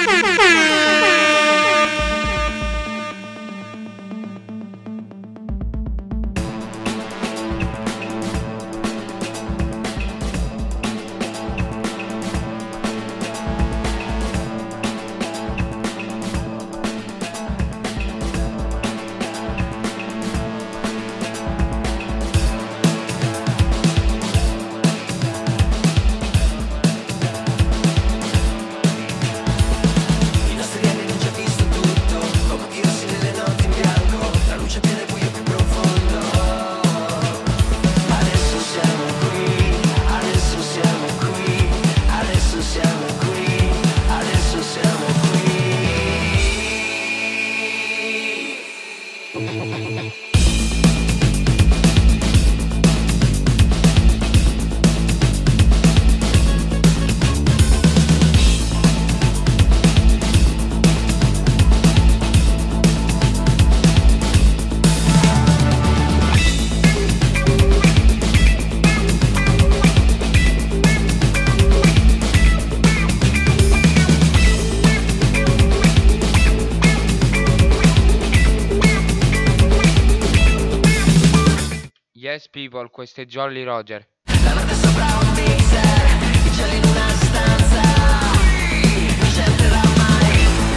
Yes people, questo è Jolly Roger. La notte sopra un mixer, i cieli in una stanza, non c'entrerà mai.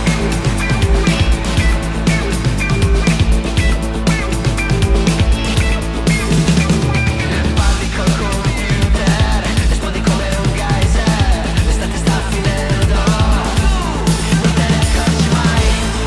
Parli col computer, esplodi come un geyser, l'estate sta finendo, non te ne accorgi mai.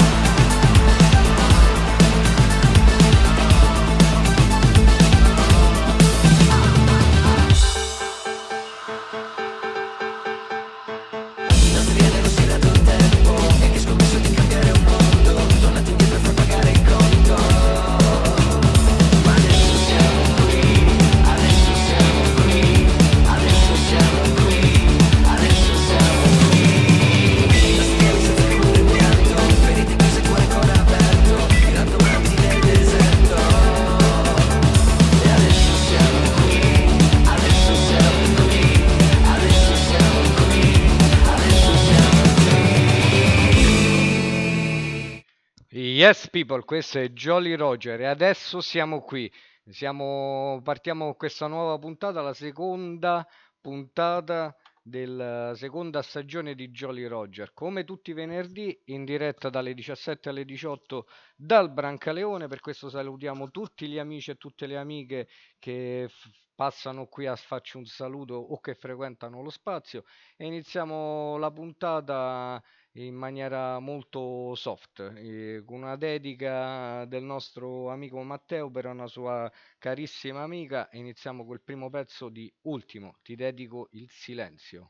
Yes people, questo è Jolly Roger e adesso siamo qui, partiamo con questa nuova puntata, la seconda puntata della seconda stagione di Jolly Roger, come tutti i venerdì in diretta dalle 17 alle 18 dal Brancaleone. Per questo salutiamo tutti gli amici e tutte le amiche che passano qui a farci un saluto o che frequentano lo spazio, e iniziamo la puntata in maniera molto soft, con una dedica del nostro amico Matteo per una sua carissima amica. E iniziamo col primo pezzo di Ultimo, Ti dedico il silenzio.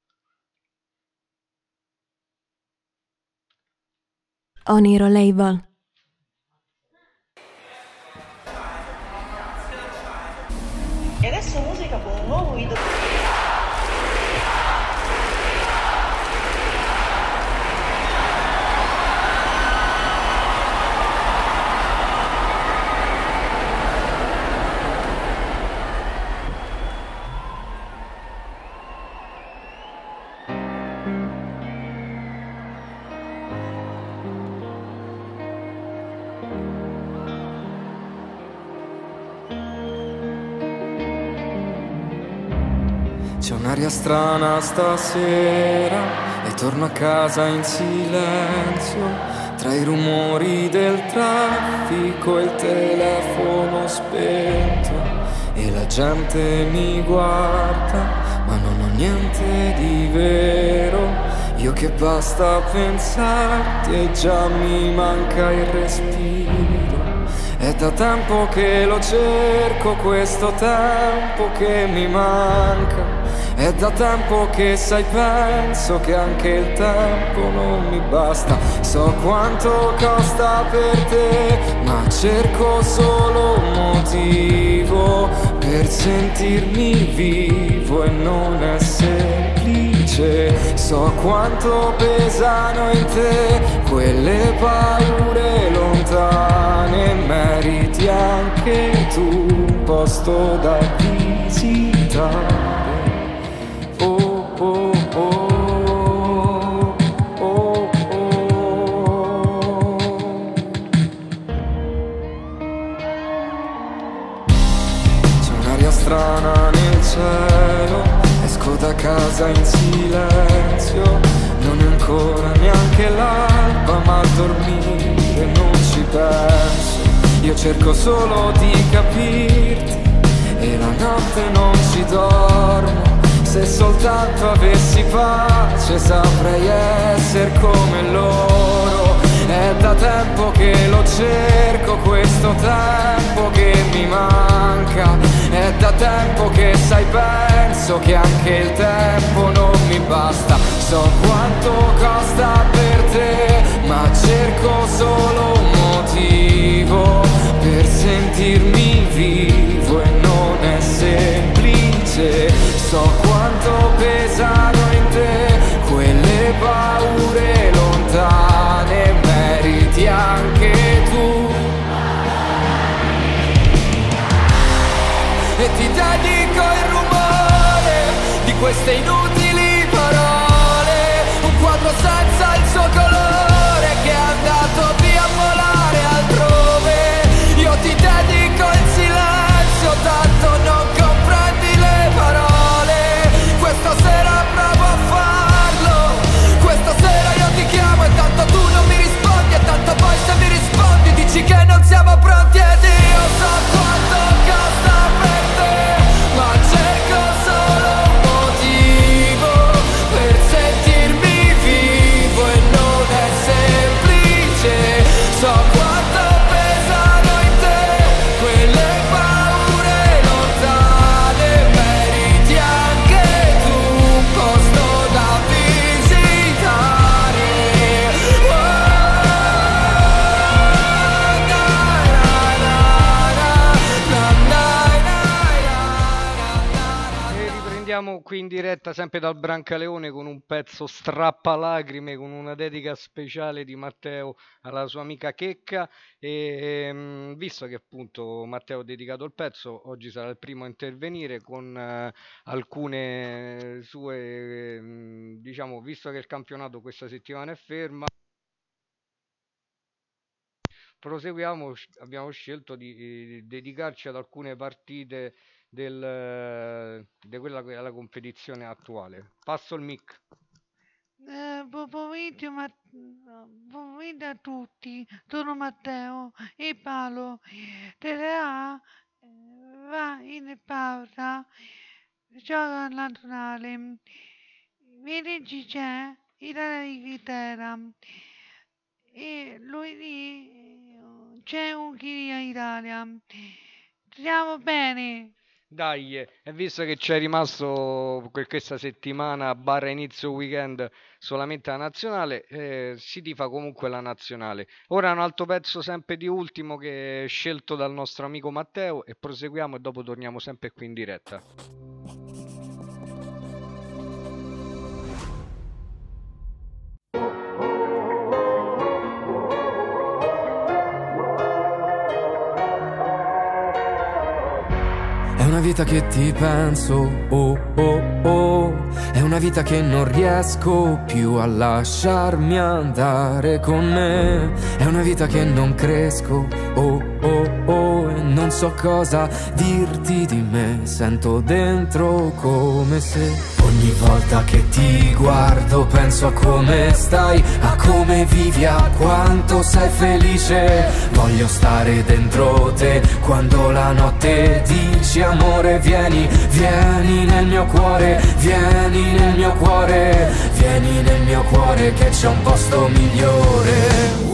Oniro Label. E adesso musica con un nuovo video. C'è un'aria strana stasera e torno a casa in silenzio, tra i rumori del traffico e il telefono spento, e la gente mi guarda ma non ho niente di vero. Io che basta pensarti e già mi manca il respiro. È da tempo che lo cerco, questo tempo che mi manca. È da tempo che sai, penso che anche il tempo non mi basta. So quanto costa per te, ma cerco solo un motivo per sentirmi vivo e non è semplice. So quanto pesano in te quelle paure lontane, meriti anche tu un posto da visitare. Oh oh oh oh oh dormire non ci penso, io cerco solo di capirti e la notte non ci dormo. Se soltanto avessi pace saprei essere come loro. È da tempo che lo cerco, questo tempo che mi manca. È da tempo che sai, penso che anche il tempo non mi basta. So quanto costa per te, ma cerco solo un motivo per sentirmi vivo e non è semplice. So quanto pesano in te quelle paure lontane, meriti anche tu. E ti dedico il rumore di queste inutili parole, un quadro senza il suo colore che è andato via a volare altrove. Io ti dedico il silenzio, tanto non comprendi le parole. Questa sera provo a farlo, questa sera io ti chiamo e tanto tu non mi rispondi, e tanto poi se mi rispondi dici che non siamo pronti ed io so quanto costa per te, ma cerco solo un motivo per sentirmi vivo e non è semplice. So quanto pesano in te quelle paure lontane, meriti anche tu un posto da visitare. E riprendiamo qui in diretta sempre dal Brancaleone con un pezzo strappalacrime, con una dedica speciale di Matteo alla sua amica Checca. E visto che appunto Matteo ha dedicato il pezzo, oggi sarà il primo a intervenire con alcune sue, diciamo, visto che il campionato questa settimana è ferma, proseguiamo. Abbiamo scelto di dedicarci ad alcune partite di quella che è la competizione attuale. Passo il mic. Buon pomeriggio, buon pomeriggio a tutti. Sono Matteo e Paolo. TeleA va in pausa, gioca nazionale. Venerdì c'è Italia-Inghilterra e lunedì c'è Ungheria-Italia. Stiamo bene. Dai, e visto che c'è rimasto questa settimana barra inizio weekend solamente la nazionale, si tifa comunque la nazionale. Ora un altro pezzo sempre di ultimo che è scelto dal nostro amico Matteo e proseguiamo e dopo torniamo sempre qui in diretta. È una vita che ti penso, oh oh oh. È una vita che non riesco più a lasciarmi andare con me. È una vita che non cresco, oh oh oh. E non so cosa dirti di me. Sento dentro come se ogni volta che ti guardo penso a come stai, a come vivi, a quanto sei felice. Voglio stare dentro te quando la notte dici amore vieni, vieni nel mio cuore, vieni nel mio cuore, vieni nel mio cuore che c'è un posto migliore.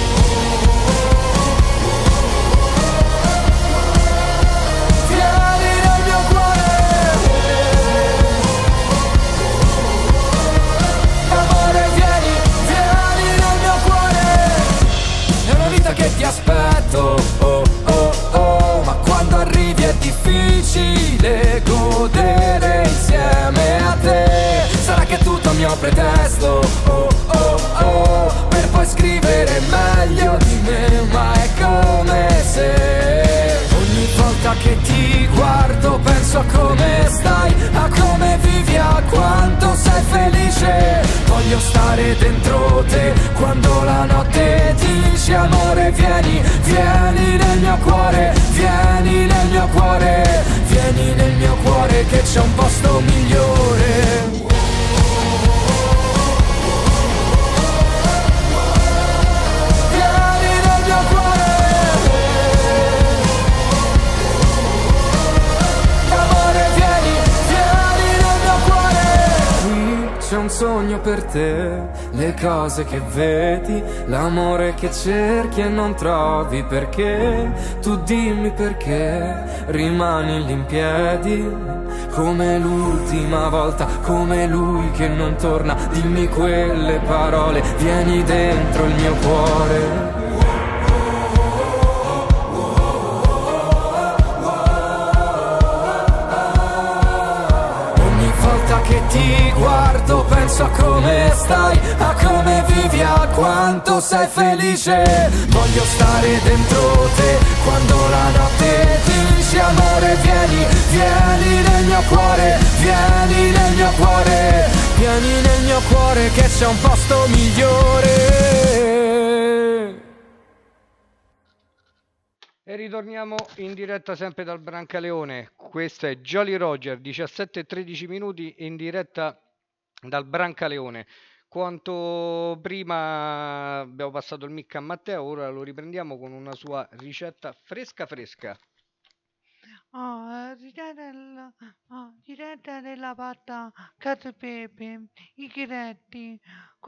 Che ti aspetto, oh oh oh. Ma quando arrivi è difficile godere insieme a te. Sarà che tutto mio pretesto, oh oh oh. Per poi scrivere meglio di me. Ma è come se ogni volta che ti guardo penso a come stai, a come vivi, a quanto sei felice. Voglio stare dentro te quando la notte dici amore vieni, vieni nel mio cuore, vieni nel mio cuore, vieni nel mio cuore che c'è un posto migliore. per te, le cose che vedi, l'amore che cerchi e non trovi. Perché, tu dimmi perché, rimani lì in piedi, come l'ultima volta, come lui che non torna. Dimmi quelle parole, vieni dentro il mio cuore. Che ti guardo penso a come stai, a come vivi, a quanto sei felice. Voglio stare dentro te quando la notte dici amore. Vieni, vieni nel mio cuore, vieni nel mio cuore, vieni nel mio cuore che c'è un posto migliore. E ritorniamo in diretta sempre dal Brancaleone. Questo è Jolly Roger, 17:13 minuti in diretta dal Brancaleone. Quanto prima abbiamo passato il mic a Matteo, ora lo riprendiamo con una sua ricetta fresca fresca. Ricetta della pasta cacio e pepe, i chiretti,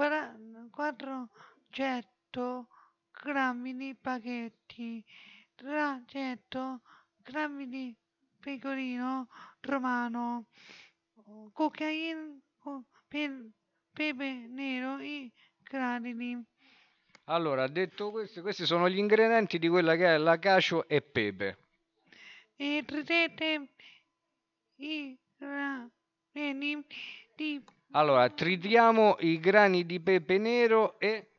400 grammi di spaghetti, 300 grammi di pecorino romano, cucchiaino, pepe nero, i granuli. Allora, detto questo, questi sono gli ingredienti di quella che è la cacio e pepe. E tritete i grani di Allora, tritiamo i grani di pepe nero e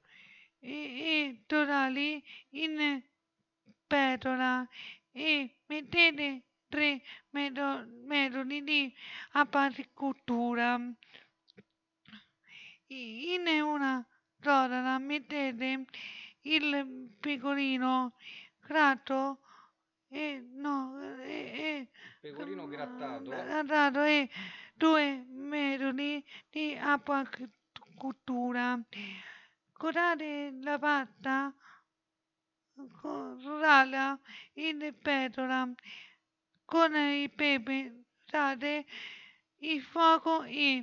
totali in pentola e mettete 3 metodi di apparicoltura. In una ciotola mettete il pecorino gratto pecorino grattato. e 2 metodi di acquacultura. Cottate la pasta rurale in pentola con il pepe, usate il fuoco e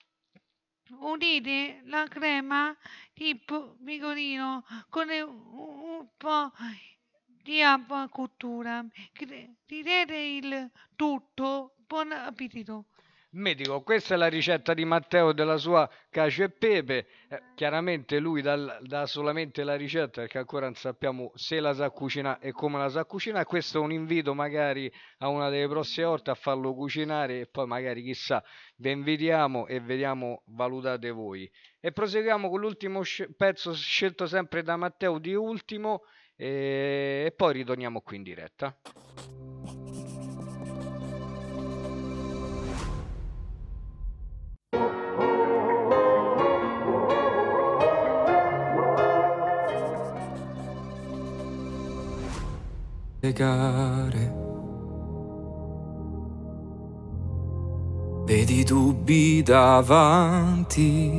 unite la crema di pecorino con un po' di acquacultura. Tirate il tutto. Buon appetito. Medico, questa è la ricetta di Matteo della sua cacio e pepe. Chiaramente lui dà solamente la ricetta perché ancora non sappiamo se la sa cucinare e come la sa cucinare. Questo è un invito magari a una delle prossime volte a farlo cucinare e poi magari chissà, vi invitiamo e vediamo, valutate voi. E proseguiamo con l'ultimo pezzo scelto sempre da Matteo di ultimo e poi ritorniamo qui in diretta. Vedi dubbi davanti,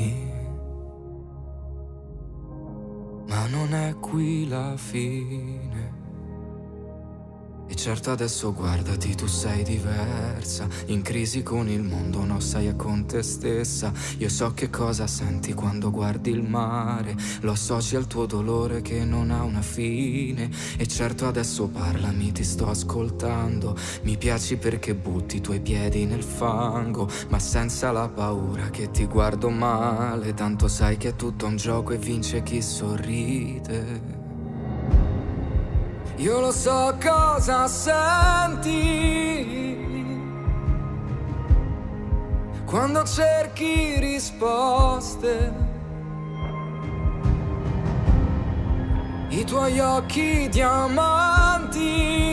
ma non è qui la fine. E certo adesso guardati, tu sei diversa, in crisi con il mondo, no, sei con te stessa. Io so che cosa senti quando guardi il mare, lo associ al tuo dolore che non ha una fine. E certo adesso parlami, ti sto ascoltando, mi piaci perché butti i tuoi piedi nel fango, ma senza la paura che ti guardo male, tanto sai che è tutto un gioco e vince chi sorride. Io lo so cosa senti quando cerchi risposte, i tuoi occhi diamanti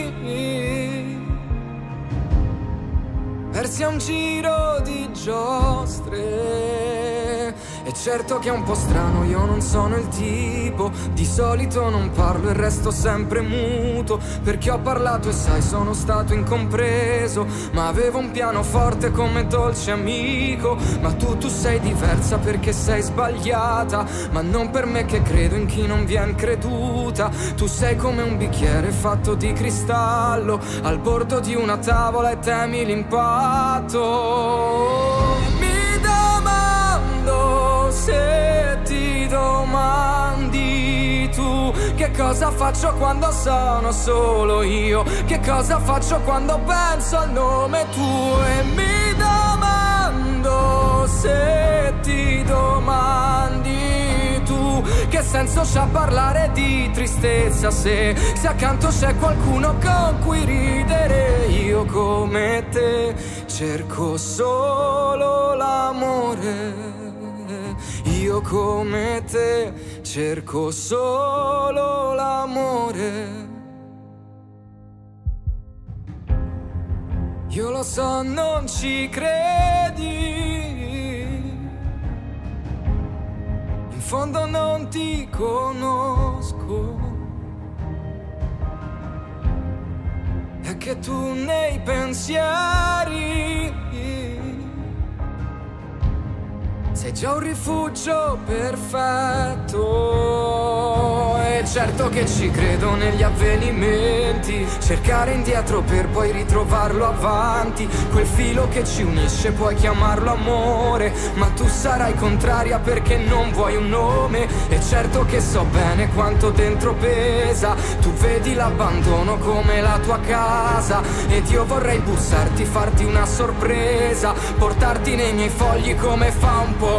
persi a un giro di giostre. E certo che è un po' strano, io non sono il tipo, di solito non parlo e resto sempre muto, perché ho parlato e sai sono stato incompreso, ma avevo un piano forte come dolce amico. Ma tu sei diversa perché sei sbagliata, ma non per me che credo in chi non vien creduta. Tu sei come un bicchiere fatto di cristallo, al bordo di una tavola e temi l'impatto. Mi domando Che cosa faccio quando sono solo io? Che cosa faccio quando penso al nome tuo? E mi domando se ti domandi tu che senso c'ha parlare di tristezza se accanto c'è qualcuno con cui ridere. Io come te cerco solo l'amore. Io come te cerco solo l'amore. Io lo so, non ci credi, in fondo non ti conosco. È che tu nei pensieri sei già un rifugio perfetto. E certo che ci credo negli avvenimenti, cercare indietro per poi ritrovarlo avanti. Quel filo che ci unisce puoi chiamarlo amore, ma tu sarai contraria perché non vuoi un nome. E certo che so bene quanto dentro pesa, tu vedi l'abbandono come la tua casa. Ed io vorrei bussarti, farti una sorpresa, portarti nei miei fogli come fa un poeta.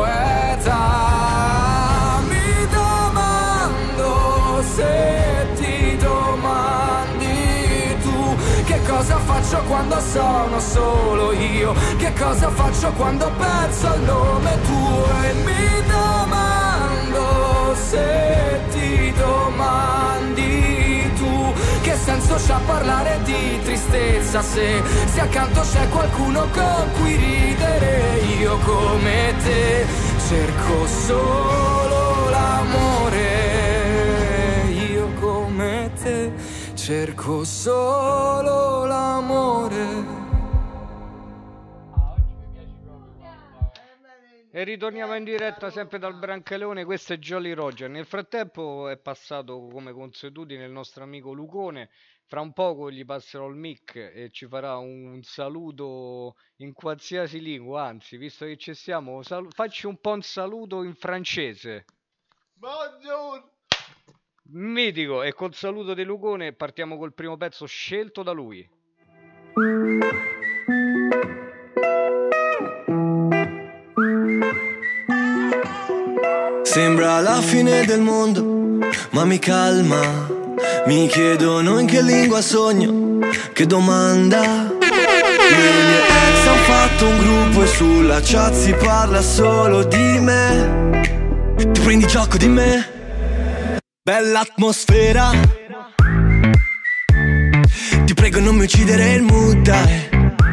Mi domando se ti domandi tu che cosa faccio quando sono solo io, che cosa faccio quando penso al nome tuo. E mi domando se ti domandi tu che senso c'ha parlare di tristezza se accanto c'è qualcuno con cui ridere. Io come te cerco solo l'amore. Io come te cerco solo l'amore. E ritorniamo in diretta sempre dal Brancaleone, questo è Jolly Roger. Nel frattempo è passato come consuetudine il nostro amico Lucone. Fra un poco gli passerò il mic e ci farà un saluto in qualsiasi lingua. Anzi, visto che ci siamo, facci un po' un saluto in francese. Buongiorno. Mitico. E col saluto di Lucone partiamo col primo pezzo scelto da lui. Sembra la fine del mondo, ma mi calma. Mi chiedono in che lingua sogno, che domanda. Io e il mio ex han fatto un gruppo e sulla chat si parla solo di me. Ti prendi gioco di me? Bella atmosfera. Ti prego non mi uccidere il mood, dai.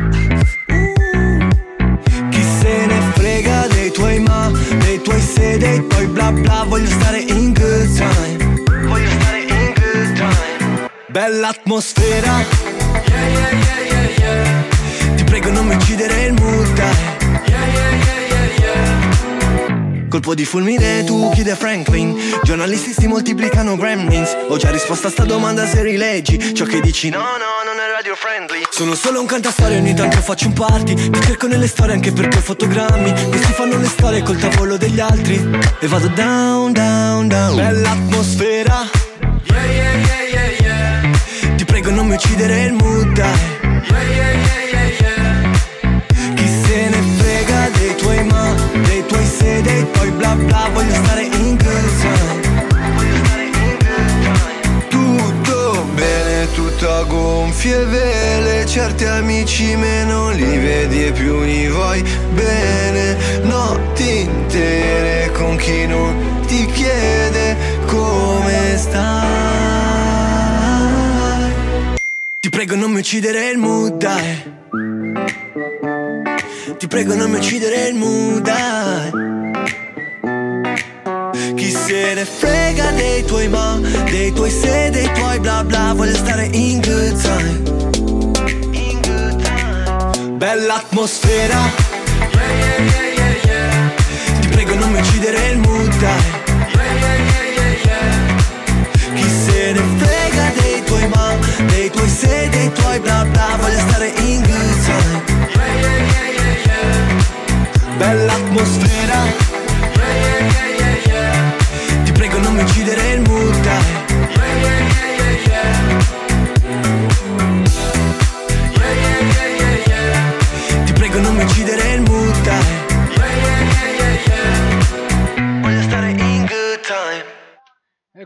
Chi se ne frega dei tuoi ma, dei tuoi se, dei tuoi bla bla. Voglio stare in good time. Voglio stare in good time. Bella atmosfera. Yeah, yeah, yeah, yeah, yeah. Ti prego non mi uccidere il mood, dai. Yeah, yeah, yeah, yeah, yeah. Colpo di fulmine, tu chiede Franklin. Giornalisti si moltiplicano gremlins. Ho già risposto a sta domanda se rileggi ciò che dici. No, no, non è radio friendly. Sono solo un cantastorie, ogni tanto faccio un party. Ti cerco nelle storie anche perché ho fotogrammi. Questi fanno le storie col tavolo degli altri. E vado down, down, down. Bella atmosfera. Yeah, yeah, yeah, yeah, yeah. Ti prego non mi uccidere il mood, dai. Yeah, yeah, yeah, yeah, yeah. Chi se ne frega dei tuoi ma, dei tuoi se, dei tuoi bla bla. Voglio stare in good time. Voglio stare in good time. Tutto bene, tutto a gonfie vele. Certi amici meno li vedi e più li vuoi bene. Notti intere con chi non ti chiede come stai. Ti prego non mi uccidere il mood, dai. Ti prego non mi uccidere il mood, dai. Chi se ne frega dei tuoi ma, dei tuoi se, dei tuoi bla bla. Voglio stare in good time. In good time. Bella atmosfera. Yeah, yeah, yeah, yeah, yeah. Ti prego non mi uccidere il mood, dai. Yeah, yeah, yeah, yeah, yeah. Chi se ne frega dei tuoi ma, dei tuoi se, dei tuoi bla bla. Voglio stare in good time. Yeah, yeah, yeah, yeah, yeah. Bella atmosfera. Yeah, yeah, yeah, yeah, yeah. Ti prego non mi uccidere il mood, dai. Yeah,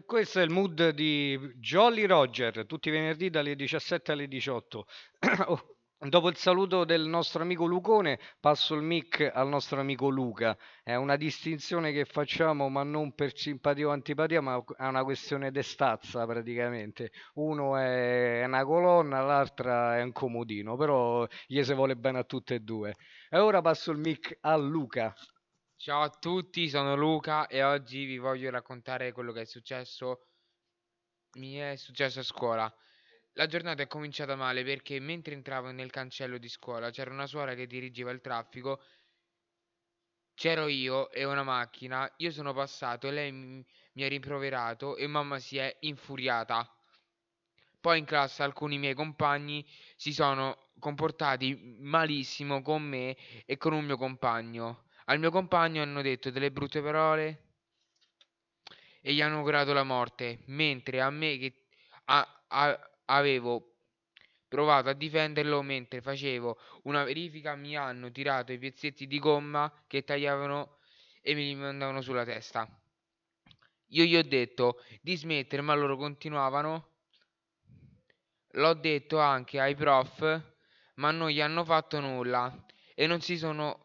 E questo è il mood di Jolly Roger, tutti i venerdì dalle 17 alle 18. Dopo il saluto del nostro amico Lucone, passo il mic al nostro amico Luca. È una distinzione che facciamo, ma non per simpatia o antipatia, ma è una questione di stazza praticamente. Uno è una colonna, l'altra è un comodino, però gli si vuole bene a tutte e due. E ora passo il mic a Luca. Ciao a tutti, sono Luca e oggi vi voglio raccontare quello che è successo. Mi è successo a scuola. La giornata è cominciata male perché mentre entravo nel cancello di scuola c'era una suora che dirigeva il traffico, c'ero io e una macchina, io sono passato e lei mi ha rimproverato e mamma si è infuriata. Poi in classe alcuni miei compagni si sono comportati malissimo con me e con un mio compagno. Al mio compagno hanno detto delle brutte parole e gli hanno augurato la morte, mentre a me che avevo provato a difenderlo mentre facevo una verifica mi hanno tirato i pezzetti di gomma che tagliavano e me li mandavano sulla testa. Io gli ho detto di smettere, ma loro continuavano. L'ho detto anche ai prof, ma non gli hanno fatto nulla e non si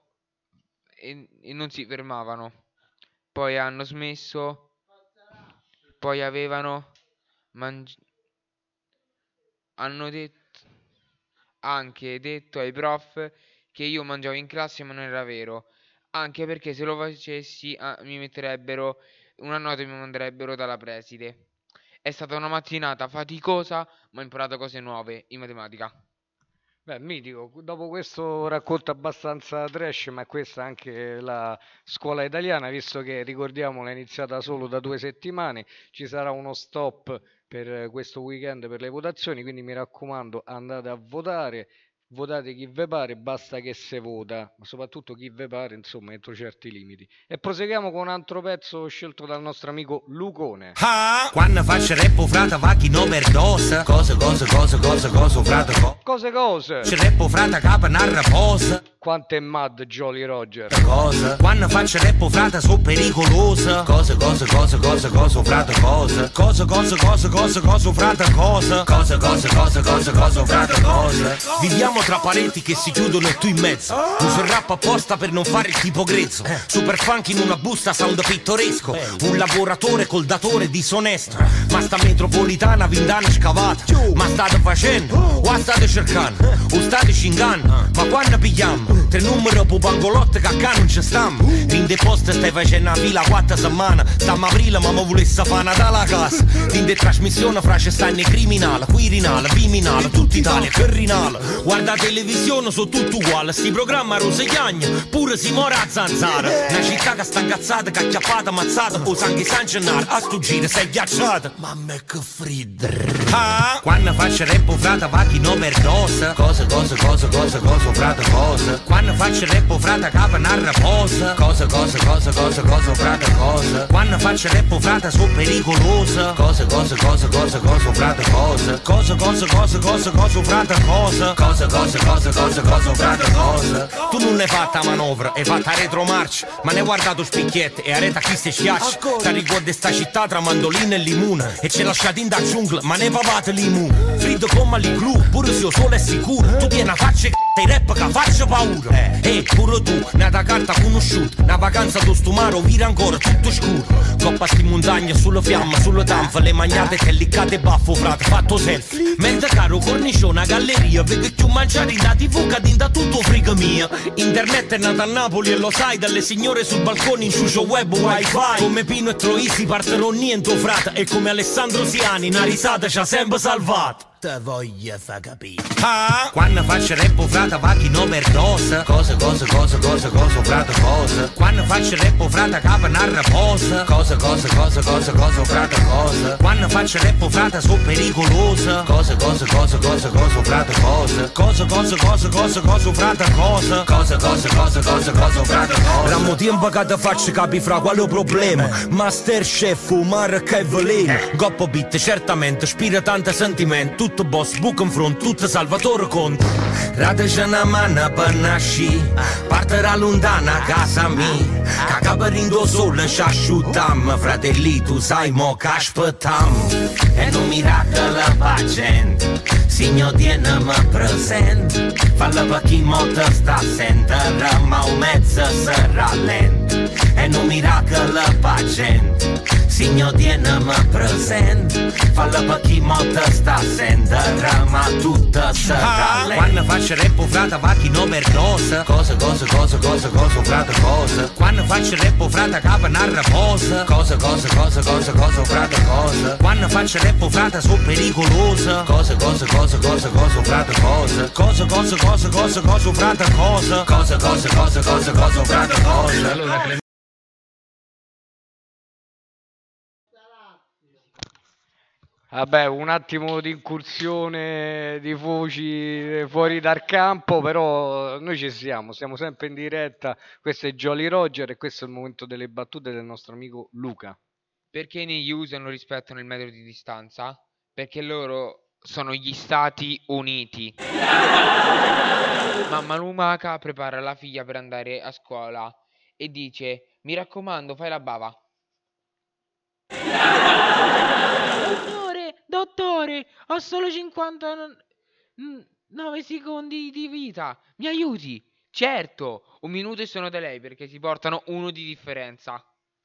fermavano. Poi hanno smesso, poi avevano hanno detto ai prof che io mangiavo in classe, ma non era vero, anche perché se lo facessi mi metterebbero una nota e mi manderebbero dalla preside. È stata una mattinata faticosa, ma ho imparato cose nuove in matematica. Beh, mitico, dopo questo racconto abbastanza trash, ma questa è anche la scuola italiana, visto che ricordiamo è iniziata solo da 2 settimane, ci sarà uno stop per questo weekend per le votazioni, quindi mi raccomando andate a votare, votate chi ve pare, basta che se vota, ma soprattutto chi ve pare, insomma, entro certi limiti. E proseguiamo con un altro pezzo scelto dal nostro amico Lucone. Ah, quando faccio rap frata va chi non overdose. Cose, frata Cose. C'è rap frata capa narra posa. Quanto è mad Jolly Roger. Cosa? Quando faccio rap frata sono pericolosa. Cose, frata cosa. Cose, frata cosa. Cose, frata cosa. Viviamo tra parenti che si chiudono e tu in mezzo. Uso il rap apposta per non fare il tipo grezzo. Super funk in una busta sound pittoresco. Un lavoratore col datore disonesto. Ma sta metropolitana vindana scavata. Ma state facendo? O state cercando? O state cingando? Ma quando pigliamo? 3 numeri per pangolotte che a non ci stiamo. In deposto stai facendo una fila 4 settimane. Stiamo a aprile ma mi volesse fare Natale a casa. In de trasmissione fra ci stanno i criminali, Quirinale, Viminale, tutta Italia, Ferrinale. Guarda televisione sono tutto uguale. Sti programma Rosegagna, pure si mora a zanzara. Una città che sta incazzata, che acchiappata, ammazzata. O sangue San Gennaro, a sto giro sei ghiacciata. Mamma che fredda. Ah, quando faccio rap frata va chi non overdose. Cose, frata cosa. Quando faccio rap frata capa narra posa. Cose, frata cosa. Quando faccio rap frata sono pericolosa. Cose, frata cosa. Cose, frata cosa. Cose, frata cosa. Tu non l'hai fatta manovra, hai fatta retromarcia. Ma ne hai guardato spicchiette e areta chi se schiaccia. Ti ricordi sta città tra mandolina e limone. E ci lasciati in da giungla, ma ne pavate l'immune. Friddo come l'iglu, pure se io solo è sicuro. Tu tieni a faccia e rap che faccia paura. Pure tu, nata carta conosciuta. Una vacanza do stumaro, vira ancora tutto scuro. Coppa sti montagna, sulla fiamma, sulla tanfa. Le magnate che liccate baffo frate, fatto selfie. Mentre caro cornicione, una galleria. Vedo più mangiare in da TV che da tutto frigo mia. Internet è nata a Napoli e lo sai. Dalle signore sul balcone in ciucio web wifi. Come Pino e Troisi partono niente frate. E come Alessandro Siani, una risata ci ha sempre salvato. Te voglio fa capire. Ah, quando faccio rap frata va chi non overdose. Cose, frata cosa. Quando faccio rap frata capa narra posa. Cose, frata cosa. Quando faccio rap frata sono pericolosa. Cose, frata cosa. Cose, frata cosa. Cose, frata cosa. Rammo tempo che te faccio capi fra quale problema. Masterchef, fumare che veleno. Goppo beat certamente, spira tanto sentimento. tutto boss, buco in front, tutto Salvatore Conte. Rateci una manna per nasci, partirà lontana casa mia, che caperindo sole ci asciuttam, fratelli tu sai mo che aspettam. E non miracolo pacient, signor tienimi present, falla per chi motta sta sentire, ma un mezzo sarà lento. E non miracolo pacient, signor tienimi present, falla per chi motta sta sentire, ma tutta sarà lento. Quando faccio rap frata va chi non perdosa, cosa, frata cosa. Quando faccio rap frata capa narra cosa, cosa, frata cosa. Quando faccio rap frata sono pericolosa, cosa, frata cosa. Cosa, frata cosa. Cosa, frata cosa. Allora, Vabbè, un attimo di incursione di voci fuori dal campo, però noi ci siamo sempre in diretta. Questo è Jolly Roger e questo è il momento delle battute del nostro amico Luca. Perché negli USA non rispettano il metro di distanza? Perché loro sono gli Stati Uniti. Mamma Lumaca prepara la figlia per andare a scuola e dice: mi raccomando, fai la bava. Dottore, ho solo 59 secondi di vita. Mi aiuti? Certo, 1 minuto e sono da lei perché si portano 1 di differenza.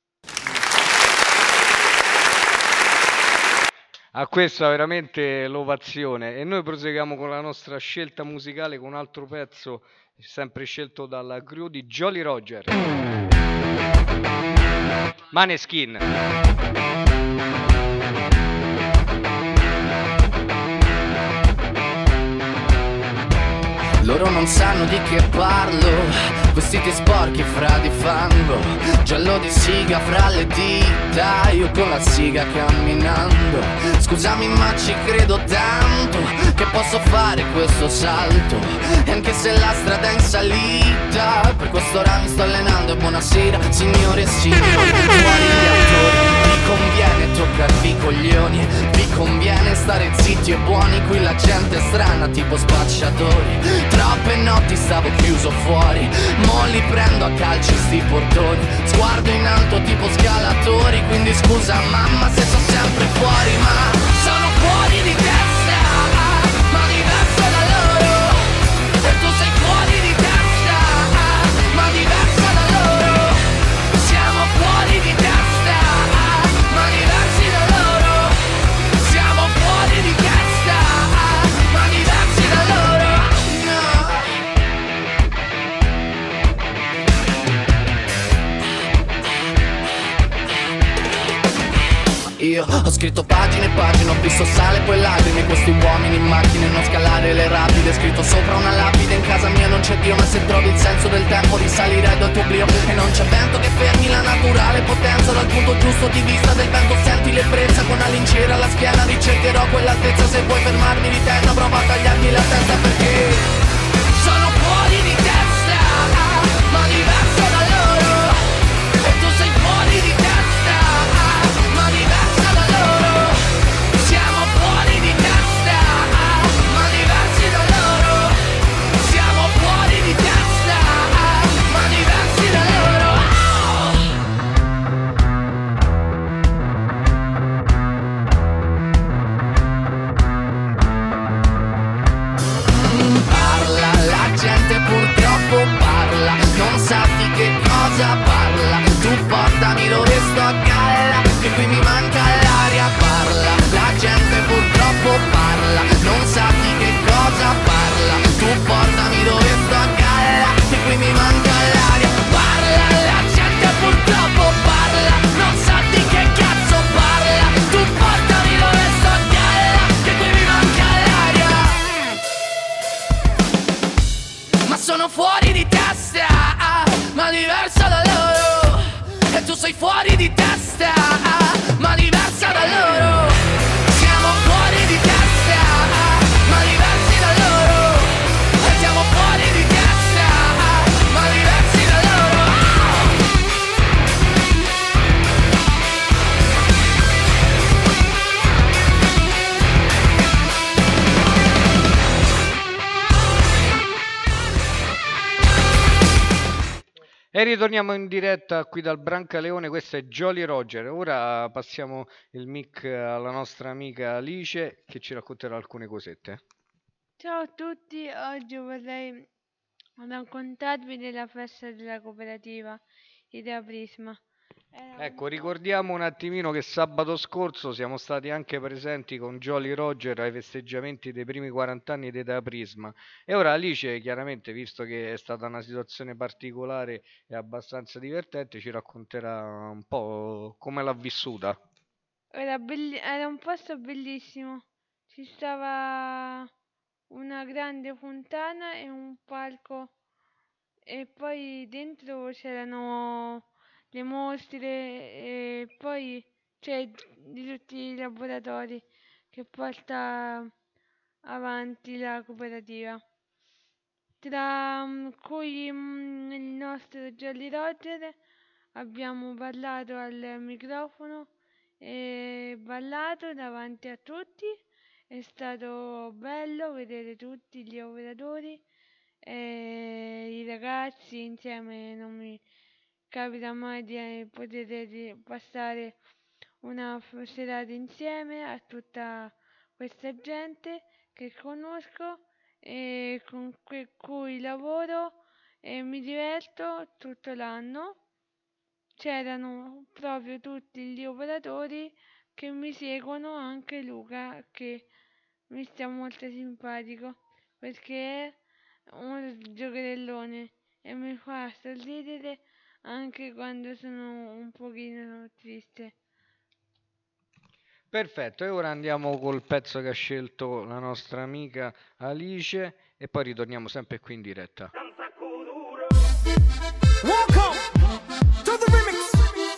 A questa veramente l'ovazione. E noi proseguiamo con la nostra scelta musicale con un altro pezzo sempre scelto dalla crew di Jolly Roger, Maneskin. Loro non sanno di che parlo, vestiti sporchi fra di fango, giallo di siga fra le dita, io con la siga camminando. Scusami ma ci credo tanto che posso fare questo salto, e anche se la strada è in salita, per quest'ora mi sto allenando. E buonasera signore e signori, fuori gli attori. Vi conviene toccarvi i coglioni, vi conviene stare zitti e buoni, qui la gente è strana tipo spacciatori. Troppe notti stavo chiuso fuori, mo li prendo a calci sti portoni, sguardo in alto tipo scalatori. Quindi scusa mamma se sono sempre fuori, ma sono fuori di testa, ma diverso da loro. E tu sei fuori di testa, ma diversa da loro. Siamo fuori di testa, ma diversi da loro. Siamo fuori di testa, ma diversi da loro. Io ho scritto pagine e pagine, ho visto sale poi lacrime, questi uomini in macchine, non scalare le rapide. Scritto sopra una lapide, in casa mia non c'è Dio, ma se trovi il senso del tempo risalirai dal tuo oblio. E non c'è vento che fermi la naturale potenza, dal punto giusto di vista del vento senti l'ebbrezza. Con la lincera alla schiena ricercherò quell'altezza, se vuoi fermarmi di terra prova a tagliarmi la testa, perché sono fuori di testa, ma diverso da loro. E tu sei fuori di testa, ma diversa da loro. Siamo fuori di testa, ma diversi da loro. Siamo fuori di testa, ma diversi da loro. Parla, la gente purtroppo parla, non sa di che cosa parla. Tu portami dove sto a galla, che qui mi manca l'aria. Parla, la gente purtroppo parla, non sa di che cosa parla. Tu portami dove sto a galla, che qui mi manca l'aria. Parla, la gente purtroppo parla, non sa di che cazzo parla. Tu portami dove sto a galla, che qui mi manca l'aria. Ma sono fuori di testa, ma diversa da loro. E tu sei fuori di testa, ma diversa da loro. Siamo fuori di testa, ma diversi da loro. E siamo fuori di testa, ma diversi da loro. E ritorniamo in diretta qui dal Brancaleone, questo è Jolly Roger. Ora passiamo il mic alla nostra amica Alice che ci racconterà alcune cosette. Ciao a tutti, oggi vorrei raccontarvi della festa della cooperativa Idea Prisma. Ecco, ricordiamo un attimino che sabato scorso siamo stati anche presenti con Jolly Roger ai festeggiamenti dei primi 40 anni di Idea Prisma. E ora Alice, chiaramente, visto che è stata una situazione particolare e abbastanza divertente, ci racconterà un po' come l'ha vissuta. Era un posto bellissimo, ci stava una grande fontana e un palco e poi dentro c'erano le mostre e poi c'è di tutti i laboratori che porta avanti la cooperativa, tra cui il nostro Jolly Roger. Abbiamo parlato al microfono e ballato davanti a tutti. È stato bello vedere tutti gli operatori e i ragazzi insieme. Non mi capita mai di poter passare una serata insieme a tutta questa gente che conosco e con cui lavoro e mi diverto tutto l'anno. C'erano proprio tutti gli operatori che mi seguono, anche Luca che mi sta molto simpatico perché è un giocherellone e mi fa sorridere anche quando sono un pochino triste. Perfetto, e ora andiamo col pezzo che ha scelto la nostra amica Alice e poi ritorniamo sempre qui in diretta. Welcome to the remix,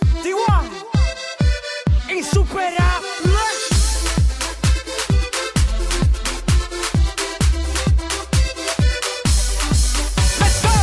D1 Insuperable. Let's go.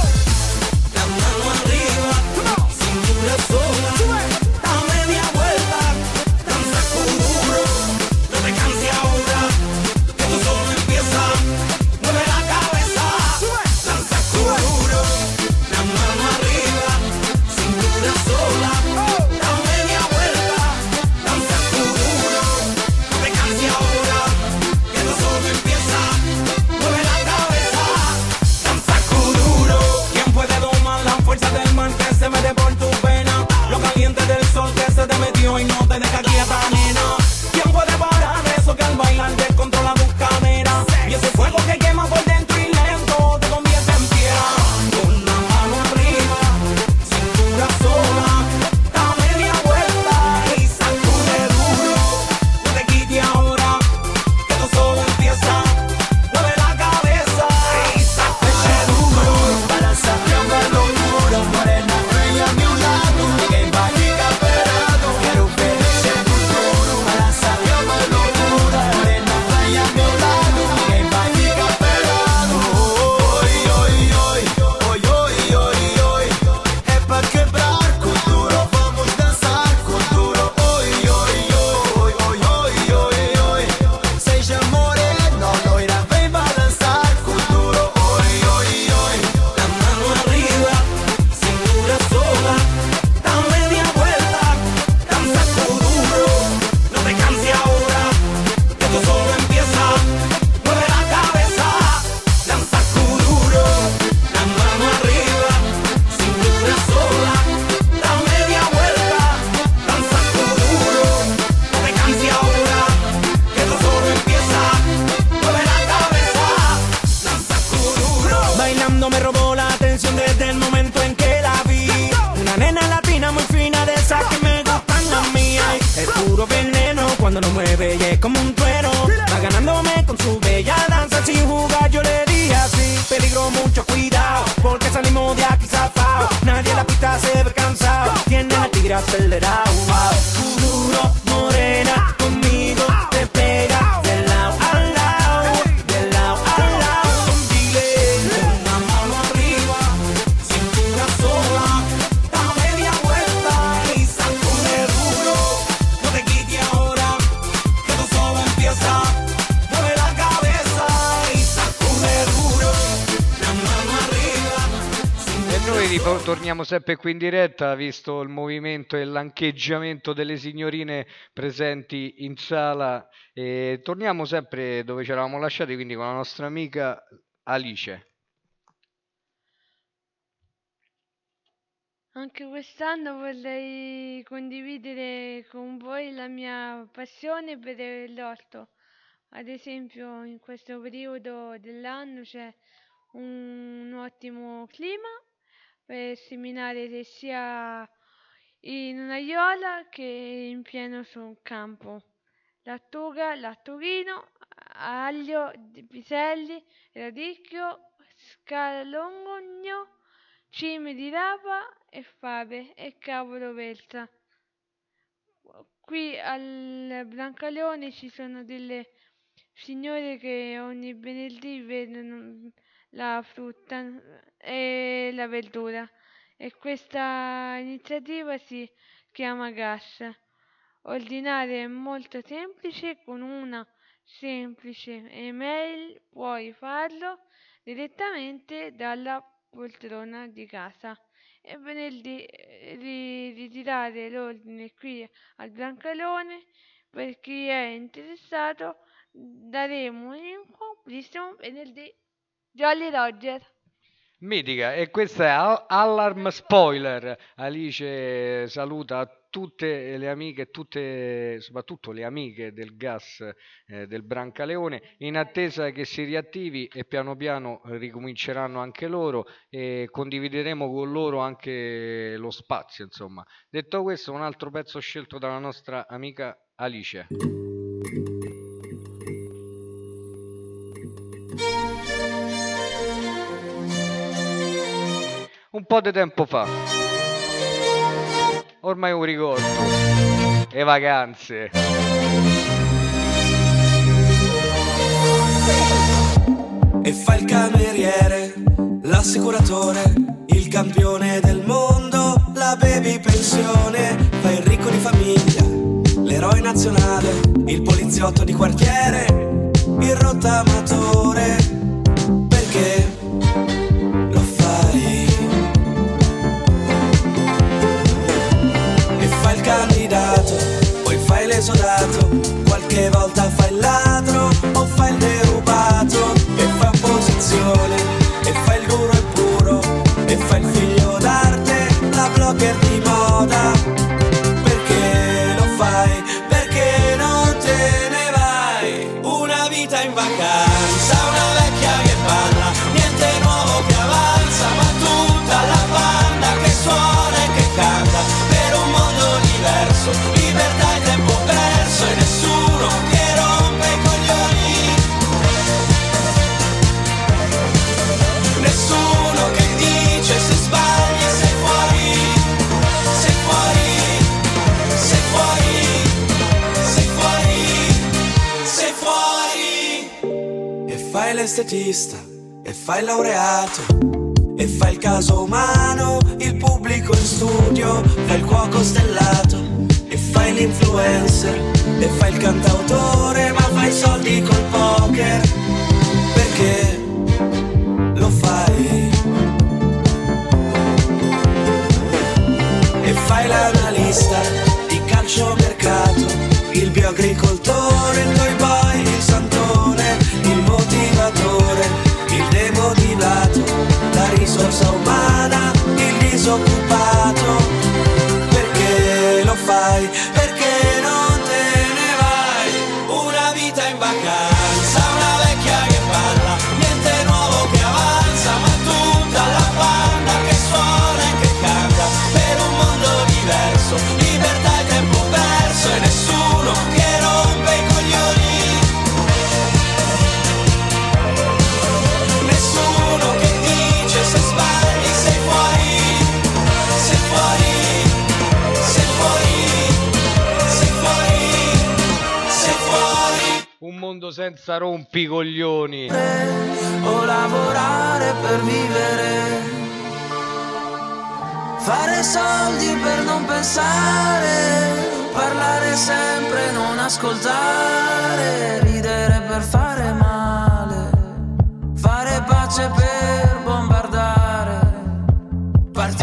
La mano arriba, cintura sola, da media vuelta, danza con duro, no te canses ahora, que tú solo empieza, mueve la cabeza, danza con duro, la mano arriba, cintura sola, da media vuelta, danza con duro, no te canses ahora, que tú solo empieza, mueve la cabeza, danza con duro. ¿Quién puede domar la fuerza del mar que se mete por tu vena? Lo caliente del sol que se te metió y no te deja quieta, nena. ¿Quién puede parar eso que al bailar descontrola tus caderas? Y ese fuego que quema por dentro y lento te convierte en piedra. Con la mano arriba, cintura sola, da media vuelta y sacude duro. No te quites ahora, que tú solo empieza. Mueve la cabeza y sacude duro. Para sacar la locura, morena, bella a mi lado. Que vaya esperado, quiero ver ese futuro. Para sacar la locura, morena, bella a mi lado. Que vaya esperado. Hoy, hoy, hoy, hoy, hoy, hoy, hoy. Es para quebrar con duro, vamos a danzar con duro. Hoy, hoy, hoy, hoy, hoy, hoy, hoy. Seja moreno, loira, vem balançar com duro. Hoy, hoy, hoy. La mano arriba, cintura sola, da media vuelta, danza con duro. No te canses ahora, que tú solo empieza. Mueve la cabeza, danza con duro. La mano arriba, cintura sola, da media vuelta, danza con duro. No te canses ahora, que tú solo empieza. Mueve la cabeza, danza con duro. Bailando me robó la atención desde el momento en que la vi. Una nena latina muy fina, de esas que me gustan a mí. Ay, es puro veneno cuando lo mueve y es como un trueno. Va ganándome con su bella danza sin jugar, yo le dije así. Peligro, mucho cuidado, porque salimos de aquí zafao. Nadie en la pista se ve cansado, tiene el tigre acelerado. Duro, morena, conmigo te pega de lado al lado, de lado al lado. Dile, con la mano arriba, cintura sola, da media vuelta y sacude duro. No te quites ahora, que tú solo empieza. Mueve la cabeza y sacude duro. La mano arriba. E noi Torniamo sempre qui in diretta, visto il movimento e l'ancheggiamento delle signorine presenti in sala. E torniamo sempre dove ci eravamo lasciati, quindi con la nostra amica Alice. Anche quest'anno vorrei condividere con voi la mia passione per l'orto. Ad esempio, in questo periodo dell'anno c'è un ottimo clima per seminare sia in un'aiola che in pieno sul campo. Lattuga, lattughino, aglio, piselli, radicchio, scalogno, cime di rapa e fave e cavolo verza. Qui al Brancaleone ci sono delle signore che ogni venerdì vendono la frutta e la verdura e questa iniziativa si chiama GAS. Ordinare è molto semplice, con una semplice email puoi farlo direttamente dalla poltrona di casa e venerdì ritirare l'ordine qui al Brancaleone. Per chi è interessato daremo un prossimo venerdì. Jolly Roger. Mitica, e questa è Allarm Spoiler. Alice saluta tutte le amiche, soprattutto le amiche del gas del Brancaleone, in attesa che si riattivi e piano piano ricominceranno anche loro e condivideremo con loro anche lo spazio, insomma. Detto questo, un altro pezzo scelto dalla nostra amica Alice. Un po' di tempo fa, ormai un ricordo, le vacanze. E fa il cameriere, l'assicuratore, il campione del mondo, la baby pensione, fa il ricco di famiglia, l'eroe nazionale, il poliziotto di quartiere, il rottamatore, perché lo fai? E fa il candidato, poi fai l'esodato, qualche volta fai il ladro o fai il derubato, e fa opposizione, e fa il duro e puro, e fa il figlio d'arte, la blogger di moda. Perché lo fai? Perché non te ne vai? Una vita in vacanza, una vecchia che parla, niente nuovo che avanza, ma tutta la banda che suona e che canta, per un mondo diverso, libertà e tempo perso, e nessuno che rompe i coglioni, nessuno che dice se sbagli sei fuori, sei fuori, sei fuori, sei fuori, sei fuori. E fai l'estetista, e fai il laureato, e fai il caso umano, il pubblico in studio, fai il cuoco stellato, e fai l'influencer, e fai il cantautore, ma fai soldi col poker. Perché lo fai? E fai l'analista di calciomercato, il bioagricoltore, il toy boy, il santone, il motivatore, il demotivato, la risorsa umana, il disoccupato. Perché lo fai? Perché non te ne vai? Una vita in vacanza, una vecchia che parla, niente nuovo che avanza, ma tutta la banda che suona e che canta, per un mondo diverso, libertà e tempo perso, e nessuno che rompe i coglioni, nessuno che dice se sbagli sei fuori, sei fuori, sei fuori, sei fuori, sei fuori. Un mondo senza rompicoglioni. O lavorare per vivere, fare soldi per non pensare, parlare sempre, non ascoltare, ridere per fare male, fare pace per bombardare, partire